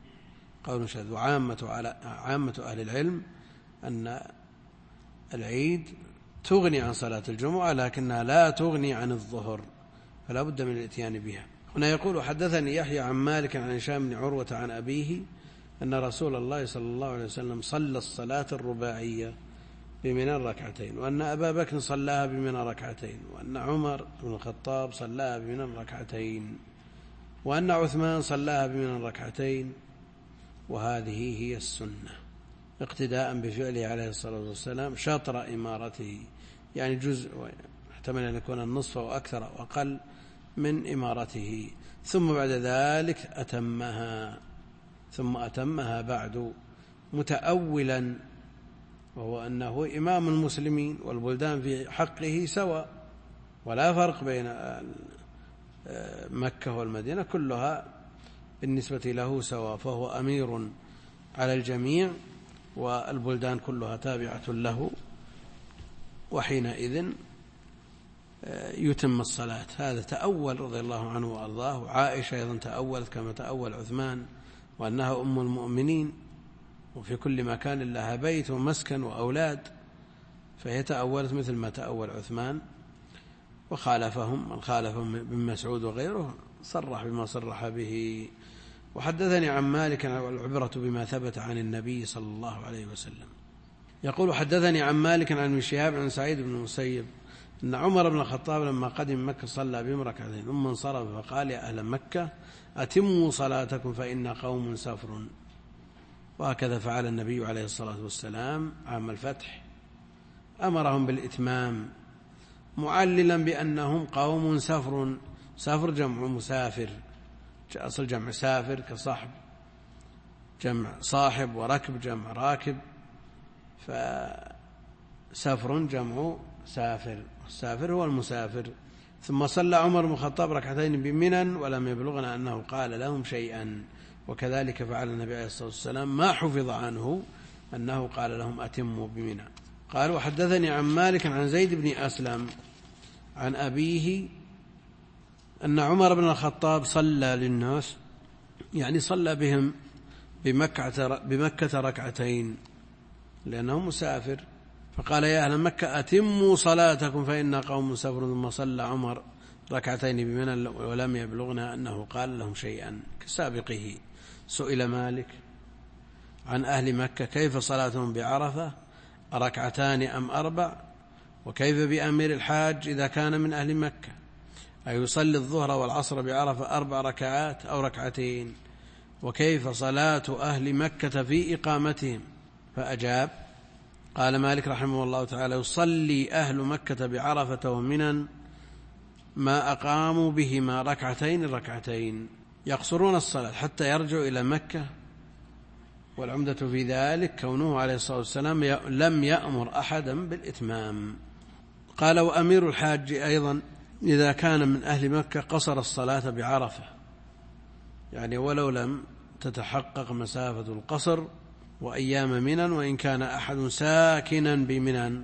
وعامة أهل العلم أن العيد تغني عن صلاة الجمعة لكنها لا تغني عن الظهر، فلا بد من الاتيان بها. هنا يقول حدثني يحيى عن مالك عن هشام بن عروة عن أبيه أن رسول الله صلى الله عليه وسلم صلى الصلاة الرباعية بمنى ركعتين، وأن أبا بكر صلاها بمنى ركعتين، وأن عمر بن الخطاب صلاها بمنى ركعتين، وأن عثمان صلاها بمنى ركعتين، وهذه هي السنة اقتداء بفعله عليه الصلاة والسلام شطر إمارته، يعني جزء احتمل أن يكون النصف أو أكثر أو أقل من إمارته، ثم بعد ذلك أتمها بعد متأولا، وهو أنه إمام المسلمين والبلدان في حقه سواء، ولا فرق بين مكة والمدينة، كلها بالنسبة له سواء، فهو أمير على الجميع والبلدان كلها تابعة له، وحينئذ يتم الصلاة. هذا تأول رضي الله عنه وأرضاه. وعائشة أيضا تأولت كما تأول عثمان، وأنها أم المؤمنين وفي كل مكان لها بيت ومسكن وأولاد، فهي تأولت مثل ما تأول عثمان، وخالفهم ابن مسعود وغيره صرح بما صرح به. وحدثني عن مالك والعبرة بما ثبت عن النبي صلى الله عليه وسلم. يقول حدثني عن مالك عن ابن شهاب عن سعيد بن المسيب أن عمر بن الخطاب لما قدم مكة صلى بهم ركعتين ثم انصرف فقال يا أهل مكة أتموا صلاتكم فإن قوم سفر. وهكذا فعل النبي عليه الصلاة والسلام عام الفتح، أمرهم بالإتمام معللا بأنهم قوم سفر. سفر جمع مسافر، أصل جمع سافر كصحب، جمع صاحب، وركب جمع راكب، فسفر جمع سافر، السافر هو المسافر. ثم صلى عمر بن الخطاب ركعتين بمنى ولم يبلغنا أنه قال لهم شيئا، وكذلك فعل النبي عليه الصلاة والسلام ما حفظ عنه أنه قال لهم أتموا بمنى. قال وحدثني عن مالك عن زيد بن أسلم عن أبيه أن عمر بن الخطاب صلى للناس، يعني صلى بهم بمكة ركعتين لأنه مسافر، فقال يا أهل مكة أتموا صلاتكم فإن قوم سفر. ثم صلى عمر ركعتين بمنى ولم يبلغنا أنه قال لهم شيئا كسابقه. سئل مالك عن أهل مكة كيف صلاتهم بعرفة، ركعتان أم أربع؟ وكيف بأمير الحاج إذا كان من أهل مكة، أيصلي الظهر والعصر بعرفة 4 ركعات أو ركعتين؟ وكيف صلاة أهل مكة في إقامتهم؟ فأجاب. قال مالك رحمه الله تعالى: يصلي أهل مكة بعرفة ومنى ما أقاموا بهما ركعتين يقصرون الصلاة حتى يرجعوا إلى مكة. والعمدة في ذلك كونه عليه الصلاة والسلام لم يأمر أحدا بالإتمام. قال: وأمير الحاج أيضا إذا كان من أهل مكة قصر الصلاة بعرفة، يعني ولو لم تتحقق مسافة القصر وأيام منى، وإن كان أحد ساكنا بمنى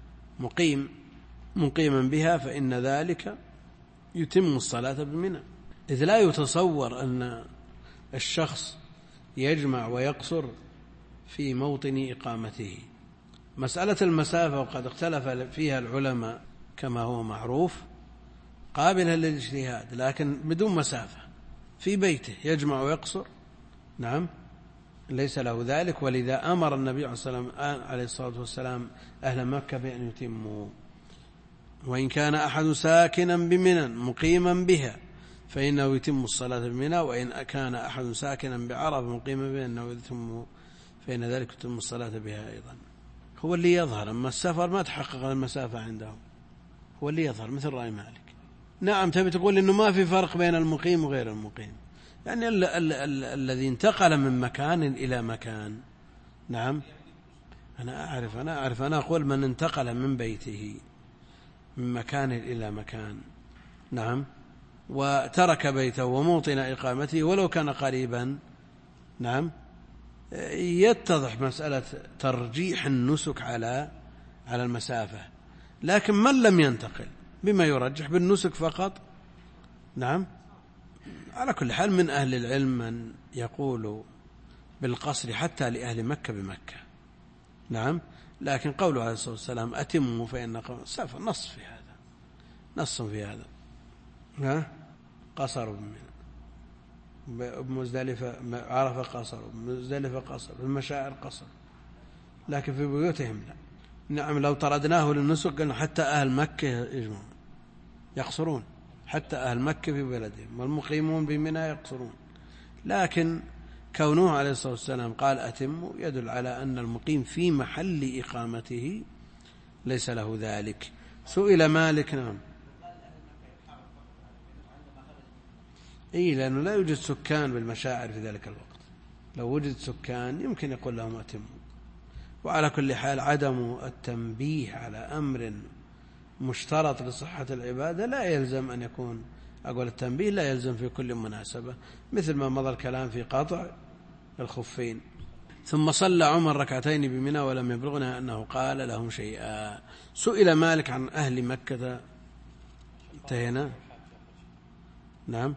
مقيما بها فإن ذلك يتم الصلاة بمنى، إذ لا يتصور أن الشخص يجمع ويقصر في موطن إقامته. مسألة المسافة وقد اختلف فيها العلماء كما هو معروف، قابلة للاجتهاد، لكن بدون مسافة في بيته يجمع ويقصر، نعم، ليس له ذلك. ولذا أمر النبي عليه الصلاة والسلام أهل مكة بأن يتموا. وإن كان أحد ساكنا بمنى مقيما بها فإنه يتم الصلاة بمنى، وإن كان أحد ساكنا بعرفة مقيما بها إنه يتم، فإن ذلك يتم الصلاة بها أيضا. هو اللي يظهر، أما السفر ما تحقق المسافة عنده، هو اللي يظهر مثل رأي مالك. نعم، تبي تقول إنه ما في فرق بين المقيم وغير المقيم، يعني الذي انتقل من مكان إلى مكان. نعم، أنا أعرف أنا أقول من انتقل من بيته من مكان إلى مكان، نعم، وترك بيته وموطن إقامته ولو كان قريبا، نعم، يتضح مسألة ترجيح النسك على المسافة. لكن من لم ينتقل بما يرجح بالنسك فقط، نعم. على كل حال من أهل العلم من يقول بالقصر حتى لأهل مكة بمكة، نعم، لكن قوله عليه الصلاة والسلام أتموا فإن سافر نص في هذا. قصر بمزدلفة عرفة قصر، بمزدلفة قصر، بالمشاعر قصر، لكن في بيوتهم لا. نعم، لو طردناه للنسك قلنا حتى أهل مكة يجمعون يقصرون، حتى أهل مكة في بلدهم، والمقيمون بمنى يقصرون. لكن كونه عليه الصلاة والسلام قال أتموا يدل على أن المقيم في محل إقامته ليس له ذلك. سئل مالك، نعم، لأنه لا يوجد سكان بالمشاعر في ذلك الوقت، لو وجد سكان يمكن يقول لهم أتموا. وعلى كل حال عدم التنبيه على أمر مشترط لصحة العبادة لا يلزم أن يكون، أقول التنبيه لا يلزم في كل مناسبة، مثل ما مضى الكلام في قطع الخفين. ثم صلى عمر ركعتين بمنى ولم يبلغنا أنه قال لهم شيئا. سئل مالك عن أهل مكة، انتهينا، نعم.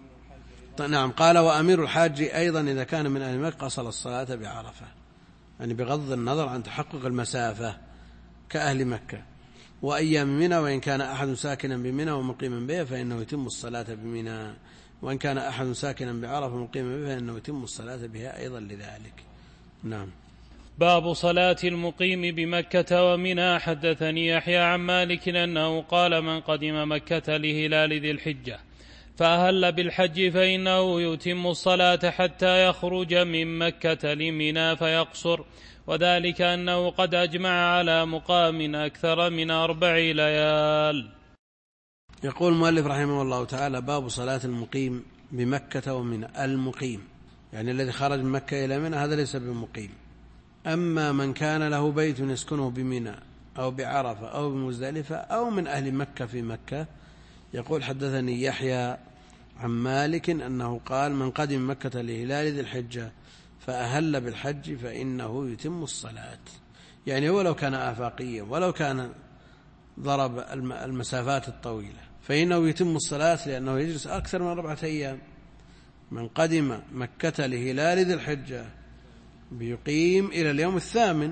قال: وأمير الحاج أيضا إذا كان من أهل مكة قصر الصلاة بعرفة، يعني بغض النظر عن تحقق المسافة كأهل مكة، وأيام منى، وإن كان أحد ساكنا بمنى ومقيما بها فإنه يتم الصلاة بمنى، وإن كان أحد ساكنا بعرفة ومقيما بها فإنه يتم الصلاة بها أيضا لذلك. نعم. باب صلاة المقيم بمكة ومنى. حدثني يحيى عن مالك أنه قال: من قدم مكة لهلال ذي الحجة فأهل بالحج فإنه يتم الصلاة حتى يخرج من مكة لمنى فيقصر، وذلك أنه قد أجمع على مقام أكثر من 4 ليال. يقول المؤلف رحمه الله تعالى: باب صلاة المقيم بمكة ومنى. المقيم يعني الذي خرج من مكة إلى منى، هذا ليس بمقيم. أما من كان له بيت يسكنه بمنى أو بعرفة أو بمزدلفة أو من أهل مكة في مكة، يقول: حدثني يحيى عن مالك أنه قال: من قدم مكة لهلال ذي الحجة فأهل بالحج فإنه يتم الصلاة. يعني ولو كان آفاقيا ولو كان ضرب المسافات الطويلة فإنه يتم الصلاة، لأنه يجلس أكثر من 4 أيام. من قدم مكة لهلال ذي الحجة بيقيم إلى اليوم 8،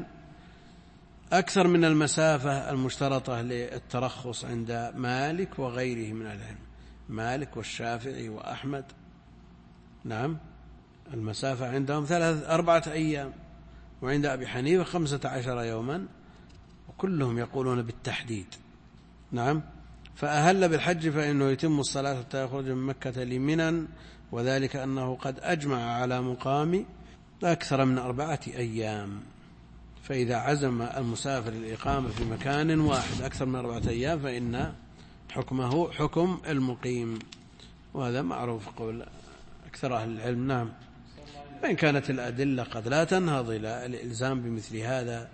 أكثر من المسافة المشترطة للترخص عند مالك وغيره من العلم، مالك والشافعي وأحمد، نعم، المسافة عندهم 4 أيام، وعند أبي حنيفة 15 يوما، وكلهم يقولون بالتحديد. نعم. فأهل بالحج فإنه يتم الصلاة حتى يخرج من مكة لمنى، وذلك أنه قد أجمع على مقام أكثر من 4 أيام. فإذا عزم المسافر الإقامة في مكان واحد أكثر من 4 أيام فإن حكمه حكم المقيم، وهذا معروف قول أكثر أهل العلم. نعم، وإن كانت الأدلة قد لا تنهض إلى الإلزام بمثل هذا،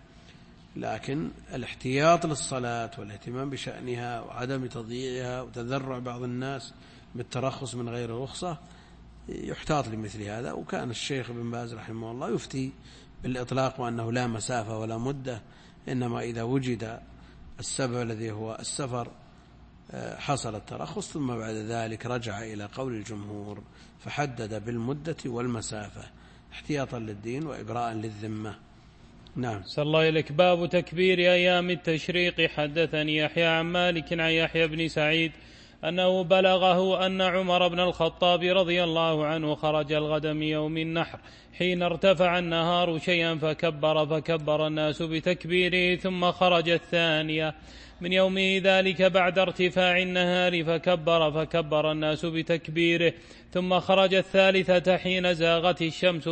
لكن الاحتياط للصلاة والاهتمام بشأنها وعدم تضييعها وتذرع بعض الناس بالترخص من غير رخصة يحتاط لمثل هذا. وكان الشيخ ابن باز رحمه الله يفتي بالإطلاق وأنه لا مسافة ولا مدة، إنما إذا وجد السبب الذي هو السفر حصل الترخص، ثم بعد ذلك رجع إلى قول الجمهور فحدد بالمدة والمسافة احتياطا للدين وإبراء للذمة. نعم. صلى الله إليك. باب تكبير أيام التشريق. حدثني يحيى عن مالك عن يحيى بن سعيد أنه بلغه أن عمر بن الخطاب رضي الله عنه خرج الغد من يوم النحر حين ارتفع النهار شيئا فكبر الناس بتكبيره، ثم خرج الثانية من يومه ذلك بعد ارتفاع النهار فكبر الناس بتكبيره، ثم خرج الثالثة حين زاغت الشمس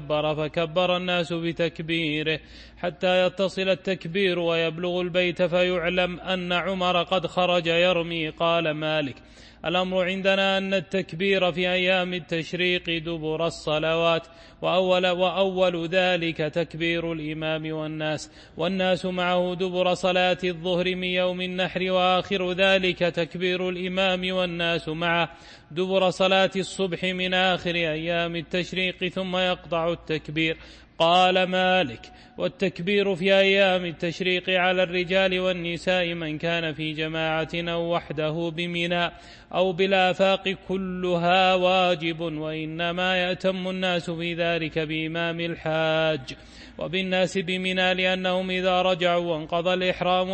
فكبر الناس بتكبيره، حتى يتصل التكبير ويبلغ البيت فيعلم أن عمر قد خرج يرمي. قال مالك: الأمر عندنا أن التكبير في أيام التشريق دبر الصلوات، وأول ذلك تكبير الإمام والناس معه دبر صلاة الظهر من يوم النحر، وآخر ذلك تكبير الإمام والناس معه دبر صلاة الصبح من آخر أيام التشريق، ثم يقطع التكبير. قال مالك: والتكبير في أيام التشريق على الرجال والنساء من كان في جماعة أو وحده بمنى أو بالآفاق كلها واجب، وإنما يأتم الناس في ذلك بإمام الحاج وبالناس بمنى، لأنهم إذا رجعوا وانقضى الإحرام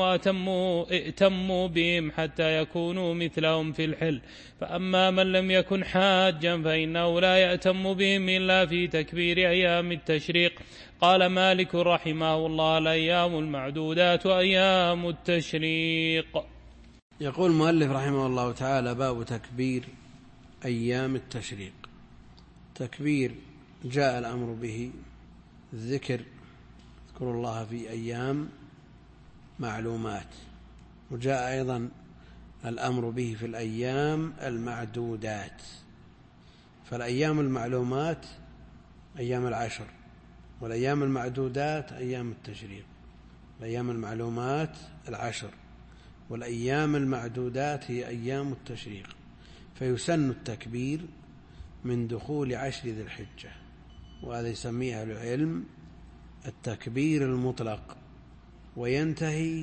ائتموا بهم حتى يكونوا مثلهم في الحل. فأما من لم يكن حاجا فإنه لا يأتم بهم إلا في تكبير أيام التشريق. قال مالك رحمه الله: الأيام المعدودات أيام التشريق. يقول المؤلف رحمه الله تعالى: باب تكبير أيام التشريق. تكبير جاء الأمر به، الذكر، اذكروا الله في أيام معلومات، وجاء أيضا الأمر به في الأيام المعدودات. فالأيام المعلومات أيام العشر، والأيام المعدودات أيام التشريق. الأيام المعلومات العشر، والأيام المعدودات هي أيام التشريق. فيسن التكبير من دخول 10 ذي الحجة، وهذا يسميه أهل العلم التكبير المطلق، وينتهي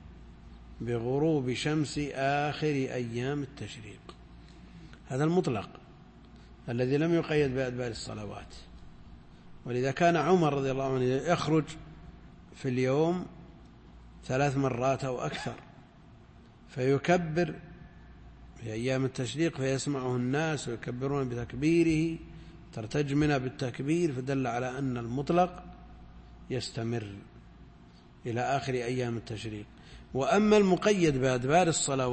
بغروب شمس آخر أيام التشريق. هذا المطلق الذي لم يقيد بأدبار الصلوات. ولذا كان عمر رضي الله عنه يخرج في اليوم 3 مرات أو أكثر، فيكبر في أيام التشريق فيسمعه الناس ويكبرون بتكبيره، ترتج منها بالتكبير، فدل على أن المطلق يستمر إلى آخر أيام التشريق. وأما المقيد بأدبار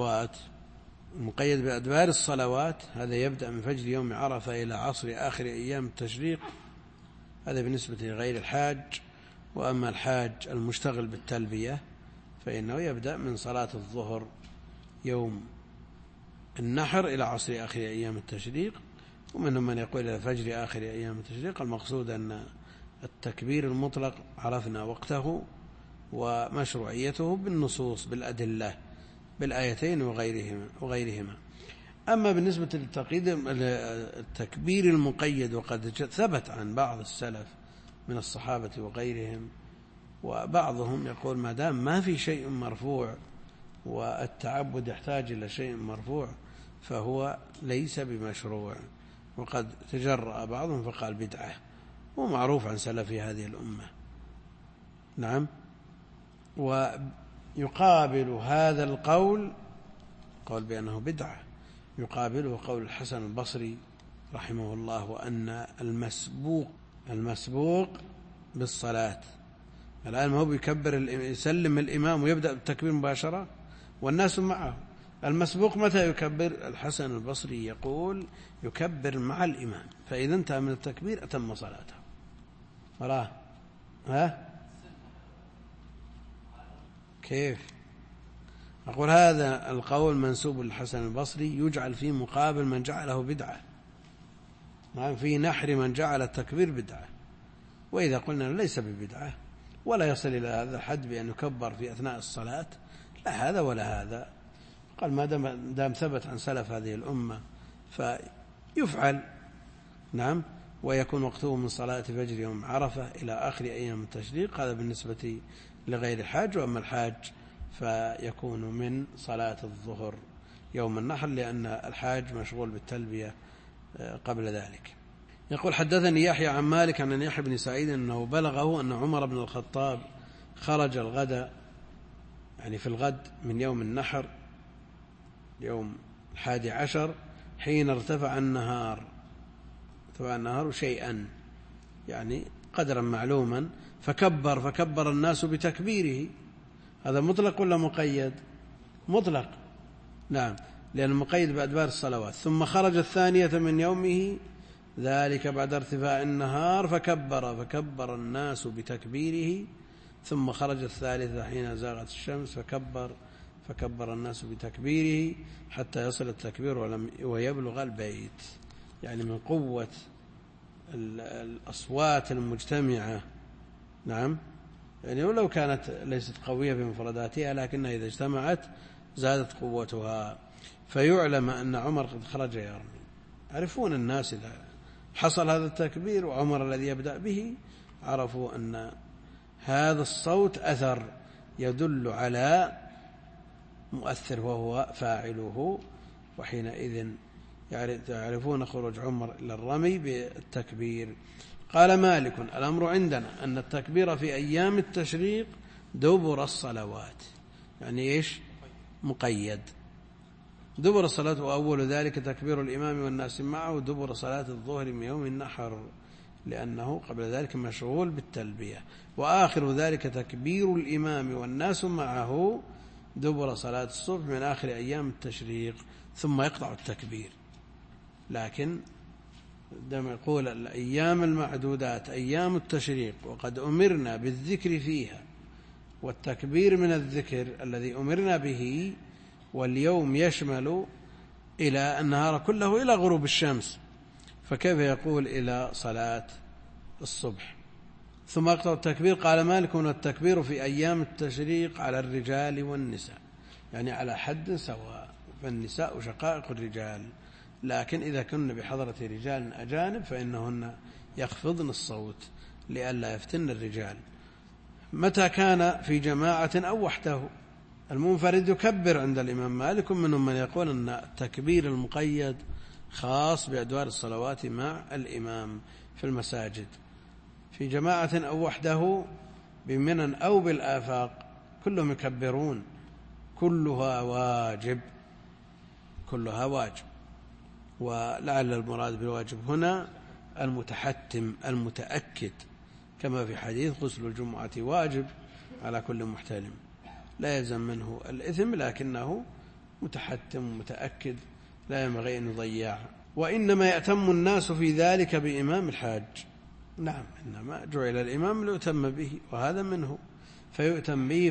الصلوات، هذا يبدأ من فجر يوم عرفة إلى عصر آخر أيام التشريق، هذا بالنسبة لغير الحاج. وأما الحاج المشتغل بالتلبية فإنه يبدأ من صلاة الظهر يوم النحر إلى عصر آخر أيام التشريق. ومنهم من يقول إلى فجر آخر أيام التشريق. المقصود أن التكبير المطلق عرفنا وقته ومشروعيته بالنصوص، بالأدلة، بالآيتين وغيرهما. أما بالنسبة للتكبير المقيد، وقد ثبت عن بعض السلف من الصحابة وغيرهم، وبعضهم يقول ما دام ما في شيء مرفوع والتعبد يحتاج إلى شيء مرفوع فهو ليس بمشروع. وقد تجرأ بعضهم فقال بدعة، ومعروف عن سلف هذه الأمة. نعم. ويقابل هذا القول بأنه بدعة، يقابله قول الحسن البصري رحمه الله: وأن المسبوق بالصلاة. الآن ما هو بيكبر، يسلم الإمام ويبدأ بالتكبير مباشرة والناس معه. المسبوق متى يكبر؟ الحسن البصري يقول يكبر مع الإمام، فإذا انتهى من التكبير أتم صلاته. كيف؟ أقول هذا القول منسوب للحسن البصري يجعل في مقابل من جعله بدعة، في نحر من جعل التكبير بدعة. وإذا قلنا ليس ببدعة ولا يصل إلى هذا الحد بأن يكبر في أثناء الصلاة، لا هذا ولا هذا. قال ما دام ثبت عن سلف هذه الأمة فيفعل. نعم. ويكون وقته من صلاة فجر يوم عرفة إلى آخر أيام التشريق، هذا بالنسبة لغير الحاج. وأما الحاج فيكون من صلاة الظهر يوم النحر، لأن الحاج مشغول بالتلبية قبل ذلك. يقول حدثني يحيى عن مالك عن يحيى بن سعيد أنه بلغه أن عمر بن الخطاب خرج الغد، يعني في الغد من يوم النحر يوم 11 حين ارتفع النهار شيئا، يعني قدرا معلوما، فكبر الناس بتكبيره. هذا مطلق ولا مقيد؟ مطلق. نعم، لأنه مقيد بأدبار الصلوات. ثم خرج الثانية من يومه ذلك بعد ارتفاع النهار فكبر الناس بتكبيره. ثم خرج الثالثة حين زاغت الشمس فكبر الناس بتكبيره حتى يصل التكبير ويبلغ البيت. يعني من قوة الأصوات المجتمعة. نعم، يعني ولو كانت ليست قوية بمفرداتها لكنها إذا اجتمعت زادت قوتها. فيعلم أن عمر قد خرج يرمي. يعرفون الناس إذا حصل هذا التكبير وعمر الذي يبدأ به، عرفوا أن هذا الصوت أثر يدل على مؤثر وهو فاعله، وحينئذ يعرفون خروج عمر إلى الرمي بالتكبير. قال مالك الأمر عندنا أن التكبير في أيام التشريق دبر الصلوات. يعني إيش؟ مقيد. دبر الصلاة، وأول ذلك تكبير الإمام والناس معه دبر صلاة الظهر من يوم النحر، لأنه قبل ذلك مشغول بالتلبية. وآخر ذلك تكبير الإمام والناس معه دبر صلاة الصبح من آخر أيام التشريق، ثم يقطع التكبير. لكن عندما يقول الأيام المعدودات أيام التشريق وقد أمرنا بالذكر فيها، والتكبير من الذكر الذي أمرنا به، واليوم يشمل إلى النهار كله إلى غروب الشمس، فكيف يقول إلى صلاة الصبح؟ ثم يقطع التكبير. قال مالك التكبير في أيام التشريق على الرجال والنساء، يعني على حد سواء، فالنساء شقائق الرجال، لكن إذا كن بحضرة رجال أجانب فإنهن يخفضن الصوت لئلا يفتن الرجال. متى كان في جماعة أو وحده، المنفرد يكبر عند الإمام مالك، منهم من يقول أن التكبير المقيد خاص بأدوار الصلوات مع الإمام في المساجد. في جماعة أو وحده بمنن أو بالآفاق كلهم يكبرون، كلها واجب. ولعل المراد بالواجب هنا المتحتم المتأكد، كما في حديث غسل الجمعة واجب على كل محتلم، لا يلزم منه الإثم لكنه متحتم متأكد لا ينبغي أن يضيع. وإنما يأتم الناس في ذلك بإمام الحاج. نعم، إنما جعل الإمام ليؤتم به، وهذا منه، فيؤتم به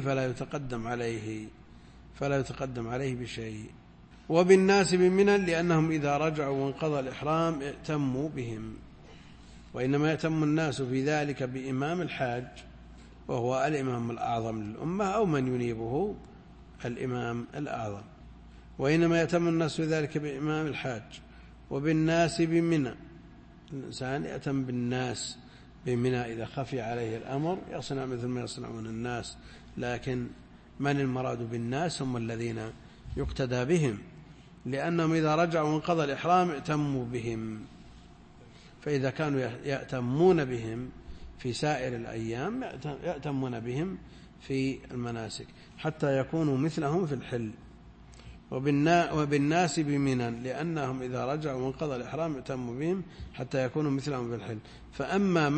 فلا يتقدم عليه بشيء. وبالناس بمنن لأنهم إذا رجعوا وانقضى الإحرام ائتموا بهم. وإنما يأتم الناس في ذلك بإمام الحاج، وهو الإمام الأعظم للأمة أو من ينيبه الإمام الأعظم. وإنما يأتم الناس في ذلك بإمام الحاج. وبالناس بمنى، الإنسان يأتم بالناس بمنى إذا خفي عليه الأمر يصنع مثل ما يصنعون الناس، لكن من المراد بالناس هم الذين يقتدى بهم، لأنهم إذا رجعوا وانقضى الإحرام ائتموا بهم. فإذا كانوا يأتمون بهم في سائر الأيام يأتمون بهم في المناسك حتى يكونوا مثلهم في الحل. وبالناس بمنى لأنهم إذا رجعوا وانقضى الإحرام ائتموا بهم حتى يكونوا مثلهم في الحل. فأما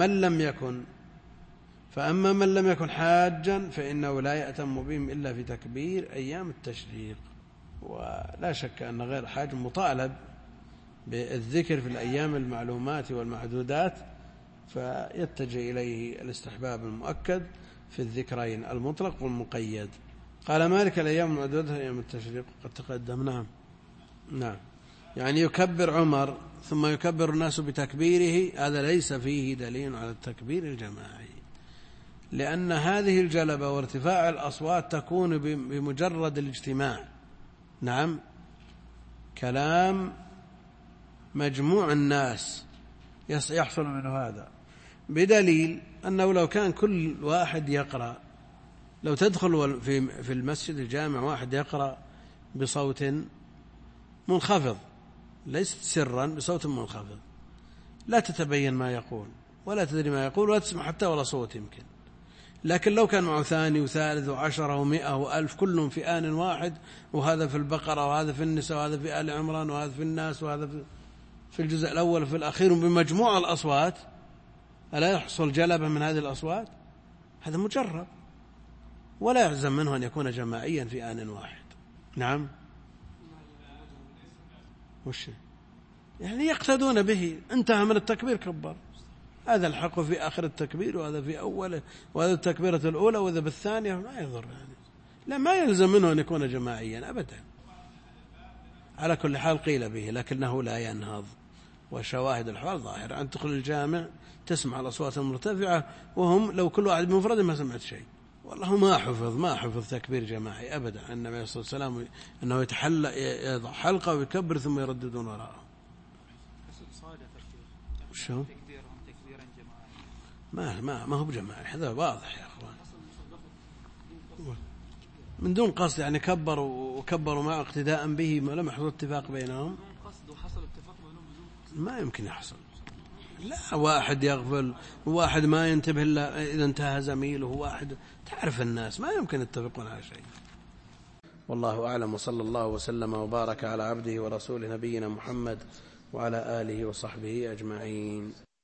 من لم يكن حاجا فإنه لا يأتم بهم إلا في تكبير أيام التشريق. ولا شك أن غير حاج مطالب بالذكر في الأيام المعلومات والمعدودات، فيتجه إليه الاستحباب المؤكد في الذكرين المطلق والمقيد. قال مالك الأيام معدودة أيام التشريق قد تقدم. نعم يعني يكبر عمر ثم يكبر الناس بتكبيره، هذا ليس فيه دليل على التكبير الجماعي، لأن هذه الجلبة وارتفاع الأصوات تكون بمجرد الاجتماع. نعم كلام مجموع الناس يحصل منه هذا، بدليل أنه لو كان كل واحد يقرأ، لو تدخل في المسجد الجامع واحد يقرأ بصوت منخفض ليس سرا، بصوت منخفض لا تتبين ما يقول ولا تدري ما يقول ولا تسمع حتى ولا صوت يمكن، لكن لو كان معه ثاني وثالث وعشرة ومئة وألف كلهم في آن واحد، وهذا في البقرة وهذا في النساء وهذا في آل عمران وهذا في الناس وهذا في الجزء الأول وفي الأخير، بمجموع الأصوات ألا يحصل جلبة من هذه الأصوات؟ هذا مجرب ولا يلزم منه أن يكون جماعيا في آن واحد. نعم وش يعني يقتدون به، انتهى من التكبير كبر، هذا الحق في آخر التكبير وهذا في أوله، وهذا التكبيرة الأولى وهذا بالثانية، ما يضر يعني، لا ما يلزم منه أن يكون جماعيا أبدا. على كل حال قيل به لكنه لا ينهض، وشواهد الحوال ظاهرة. أن تدخل الجامع تسمع الأصوات المرتفعة وهم لو كل واحد بمفرد ما سمعت شيء، والله ما حفظ تكبير جماعي أبدا. النبي عليه الصلاة والسلام أنه يضع حلقة ويكبر ثم يرددون وراءه. شو ما هو بجماعي، هذا واضح يا أخوان، من دون قصد يعني كبروا مع اقتداء به، ما لم يحصل اتفاق بينهم، ما يمكن يحصل. لا واحد يغفل وواحد ما ينتبه إلا إذا انتهى زميله، واحد تعرف الناس ما يمكن يتفقون على شيء. والله أعلم، وصلى الله وسلم وبارك على عبده ورسوله نبينا محمد وعلى آله وصحبه أجمعين.